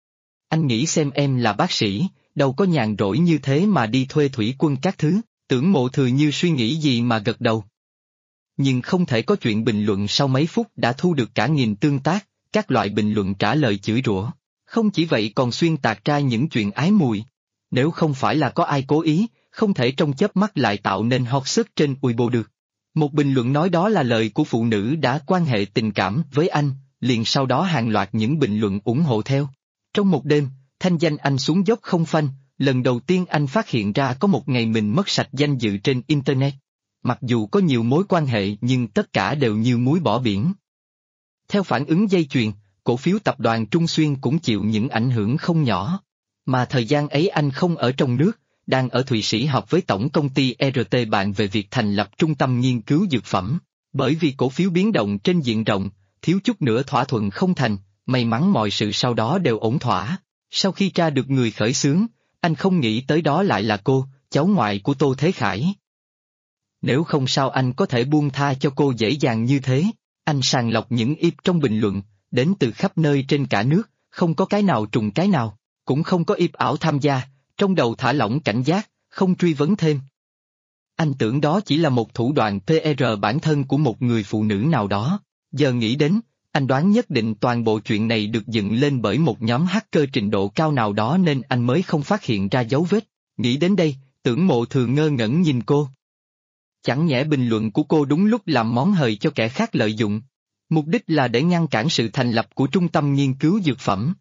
Anh nghĩ xem em là bác sĩ, đâu có nhàn rỗi như thế mà đi thuê thủy quân các thứ. Tưởng Mộ Thừa như suy nghĩ gì mà gật đầu. Nhưng không thể có chuyện bình luận sau mấy phút đã thu được cả nghìn tương tác, các loại bình luận trả lời chửi rủa. Không chỉ vậy còn xuyên tạc ra những chuyện ái mùi. Nếu không phải là có ai cố ý, không thể trong chớp mắt lại tạo nên hot search trên Weibo được. Một bình luận nói đó là lời của phụ nữ đã quan hệ tình cảm với anh, liền sau đó hàng loạt những bình luận ủng hộ theo. Trong một đêm, thanh danh anh xuống dốc không phanh, lần đầu tiên anh phát hiện ra có một ngày mình mất sạch danh dự trên Internet. Mặc dù có nhiều mối quan hệ nhưng tất cả đều như muối bỏ biển. Theo phản ứng dây chuyền, cổ phiếu tập đoàn Trung Xuyên cũng chịu những ảnh hưởng không nhỏ. Mà thời gian ấy anh không ở trong nước, đang ở Thụy Sĩ họp với tổng công ty RT bàn về việc thành lập trung tâm nghiên cứu dược phẩm. Bởi vì cổ phiếu biến động trên diện rộng, thiếu chút nữa thỏa thuận không thành, may mắn mọi sự sau đó đều ổn thỏa. Sau khi tra được người khởi xướng, anh không nghĩ tới đó lại là cô, cháu ngoại của Tô Thế Khải. Nếu không sao anh có thể buông tha cho cô dễ dàng như thế. Anh sàng lọc những if trong bình luận, đến từ khắp nơi trên cả nước, không có cái nào trùng cái nào, cũng không có if ảo tham gia, trong đầu thả lỏng cảnh giác, không truy vấn thêm. Anh tưởng đó chỉ là một thủ đoạn PR bản thân của một người phụ nữ nào đó. Giờ nghĩ đến, anh đoán nhất định toàn bộ chuyện này được dựng lên bởi một nhóm hacker trình độ cao nào đó nên anh mới không phát hiện ra dấu vết. Nghĩ đến đây, Tưởng Mộ Thừa ngơ ngẩn nhìn cô. Chẳng nhẽ bình luận của cô đúng lúc làm món hời cho kẻ khác lợi dụng. Mục đích là để ngăn cản sự thành lập của trung tâm nghiên cứu dược phẩm.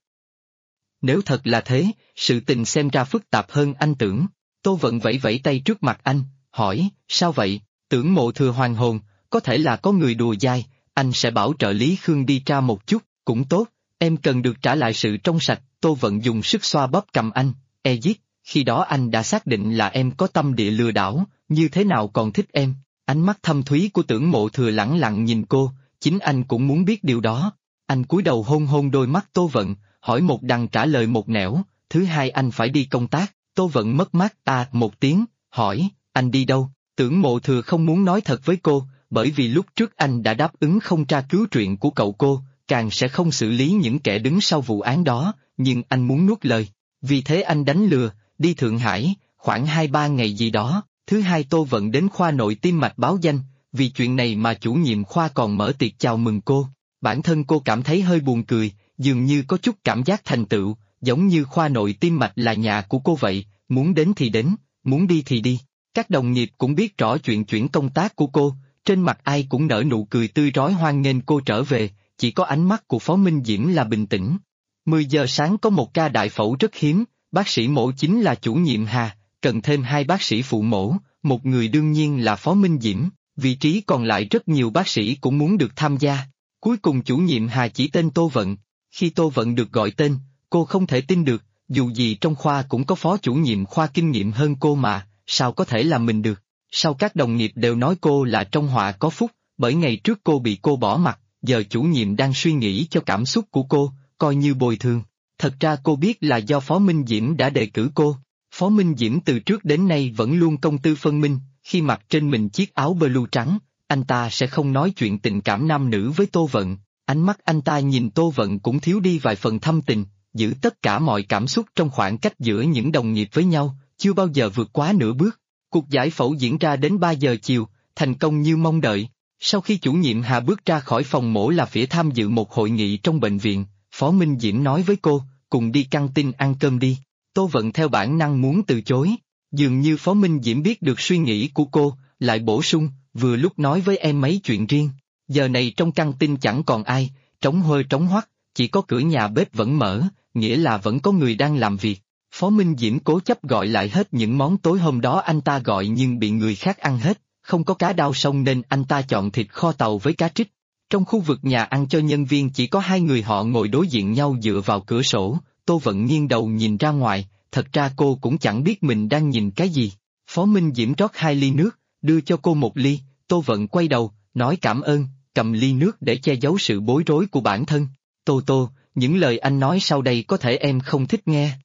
Nếu thật là thế, sự tình xem ra phức tạp hơn anh tưởng. Tô Vận vẫy vẫy tay trước mặt anh, hỏi, sao vậy? Tưởng Mộ Thừa hoàn hồn, có thể là có người đùa dai, anh sẽ bảo trợ lý Khương đi tra một chút, cũng tốt, em cần được trả lại sự trong sạch. Tô Vận dùng sức xoa bóp cầm anh, giết, khi đó anh đã xác định là em có tâm địa lừa đảo, như thế nào còn thích em? Ánh mắt thâm thúy của Tưởng Mộ Thừa lẳng lặng nhìn cô, chính anh cũng muốn biết điều đó. Anh cúi đầu hôn hôn đôi mắt Tô Vận, hỏi một đằng trả lời một nẻo, thứ hai anh phải đi công tác. Tô Vận mất mát một tiếng, hỏi, anh đi đâu? Tưởng Mộ Thừa không muốn nói thật với cô, bởi vì lúc trước anh đã đáp ứng không tra cứu chuyện của cậu cô, càng sẽ không xử lý những kẻ đứng sau vụ án đó, nhưng anh muốn nuốt lời. Vì thế anh đánh lừa, đi Thượng Hải, khoảng 2-3 ngày gì đó. Thứ hai Tô Vận đến khoa nội tim mạch báo danh, vì chuyện này mà chủ nhiệm khoa còn mở tiệc chào mừng cô. Bản thân cô cảm thấy hơi buồn cười, dường như có chút cảm giác thành tựu, giống như khoa nội tim mạch là nhà của cô vậy, muốn đến thì đến, muốn đi thì đi. Các đồng nghiệp cũng biết rõ chuyện chuyển công tác của cô, trên mặt ai cũng nở nụ cười tươi rói hoan nghênh cô trở về, chỉ có ánh mắt của Phó Minh Diễm là bình tĩnh. 10 giờ sáng có một ca đại phẫu rất hiếm, bác sĩ mổ chính là chủ nhiệm Hà, cần thêm 2 bác sĩ phụ mổ, một người đương nhiên là Phó Minh Diễm, vị trí còn lại rất nhiều bác sĩ cũng muốn được tham gia. Cuối cùng chủ nhiệm Hà chỉ tên Tô Vận. Khi Tô Vận được gọi tên, cô không thể tin được, dù gì trong khoa cũng có phó chủ nhiệm khoa kinh nghiệm hơn cô mà, sao có thể là mình được. Sau các đồng nghiệp đều nói cô là trong họa có phúc, bởi ngày trước cô bị cô bỏ mặt, giờ chủ nhiệm đang suy nghĩ cho cảm xúc của cô, coi như bồi thường. Thật ra cô biết là do Phó Minh Diễm đã đề cử cô. Phó Minh Diễm từ trước đến nay vẫn luôn công tư phân minh, khi mặc trên mình chiếc áo blue trắng, anh ta sẽ không nói chuyện tình cảm nam nữ với Tô Vận. Ánh mắt anh ta nhìn Tô Vận cũng thiếu đi vài phần thâm tình, giữ tất cả mọi cảm xúc trong khoảng cách giữa những đồng nghiệp với nhau, chưa bao giờ vượt quá nửa bước. Cuộc giải phẫu diễn ra đến 3 giờ chiều, thành công như mong đợi. Sau khi chủ nhiệm Hà bước ra khỏi phòng mổ là phía tham dự một hội nghị trong bệnh viện, Phó Minh Diễm nói với cô, cùng đi căng tin ăn cơm đi. Tô Vận theo bản năng muốn từ chối, dường như Phó Minh Diễm biết được suy nghĩ của cô, lại bổ sung, vừa lúc nói với em mấy chuyện riêng. Giờ này trong căng tin chẳng còn ai, trống huê trống hoắc, chỉ có cửa nhà bếp vẫn mở, nghĩa là vẫn có người đang làm việc. Phó Minh Diễm cố chấp gọi lại hết những món tối hôm đó anh ta gọi nhưng bị người khác ăn hết, không có cá đao sông nên anh ta chọn thịt kho tàu với cá trích. Trong khu vực nhà ăn cho nhân viên chỉ có 2 người họ ngồi đối diện nhau dựa vào cửa sổ, Tô Vận nghiêng đầu nhìn ra ngoài, thật ra cô cũng chẳng biết mình đang nhìn cái gì. Phó Minh Diễm rót 2 ly nước, đưa cho cô 1 ly, Tô Vận quay đầu, nói cảm ơn, cầm ly nước để che giấu sự bối rối của bản thân. Tô, những lời anh nói sau đây có thể em không thích nghe.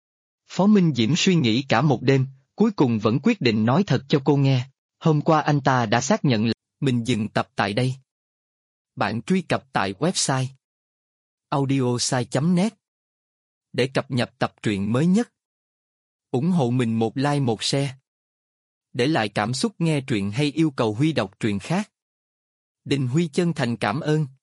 Phó Minh Diễm suy nghĩ cả một đêm, cuối cùng vẫn quyết định nói thật cho cô nghe. Hôm qua anh ta đã xác nhận là mình dừng tập tại đây. Bạn truy cập tại website audiosai.net để cập nhật tập truyện mới nhất. Ủng hộ mình một like một share. Để lại cảm xúc nghe truyện hay yêu cầu Huy đọc truyện khác. Đình Huy chân thành cảm ơn.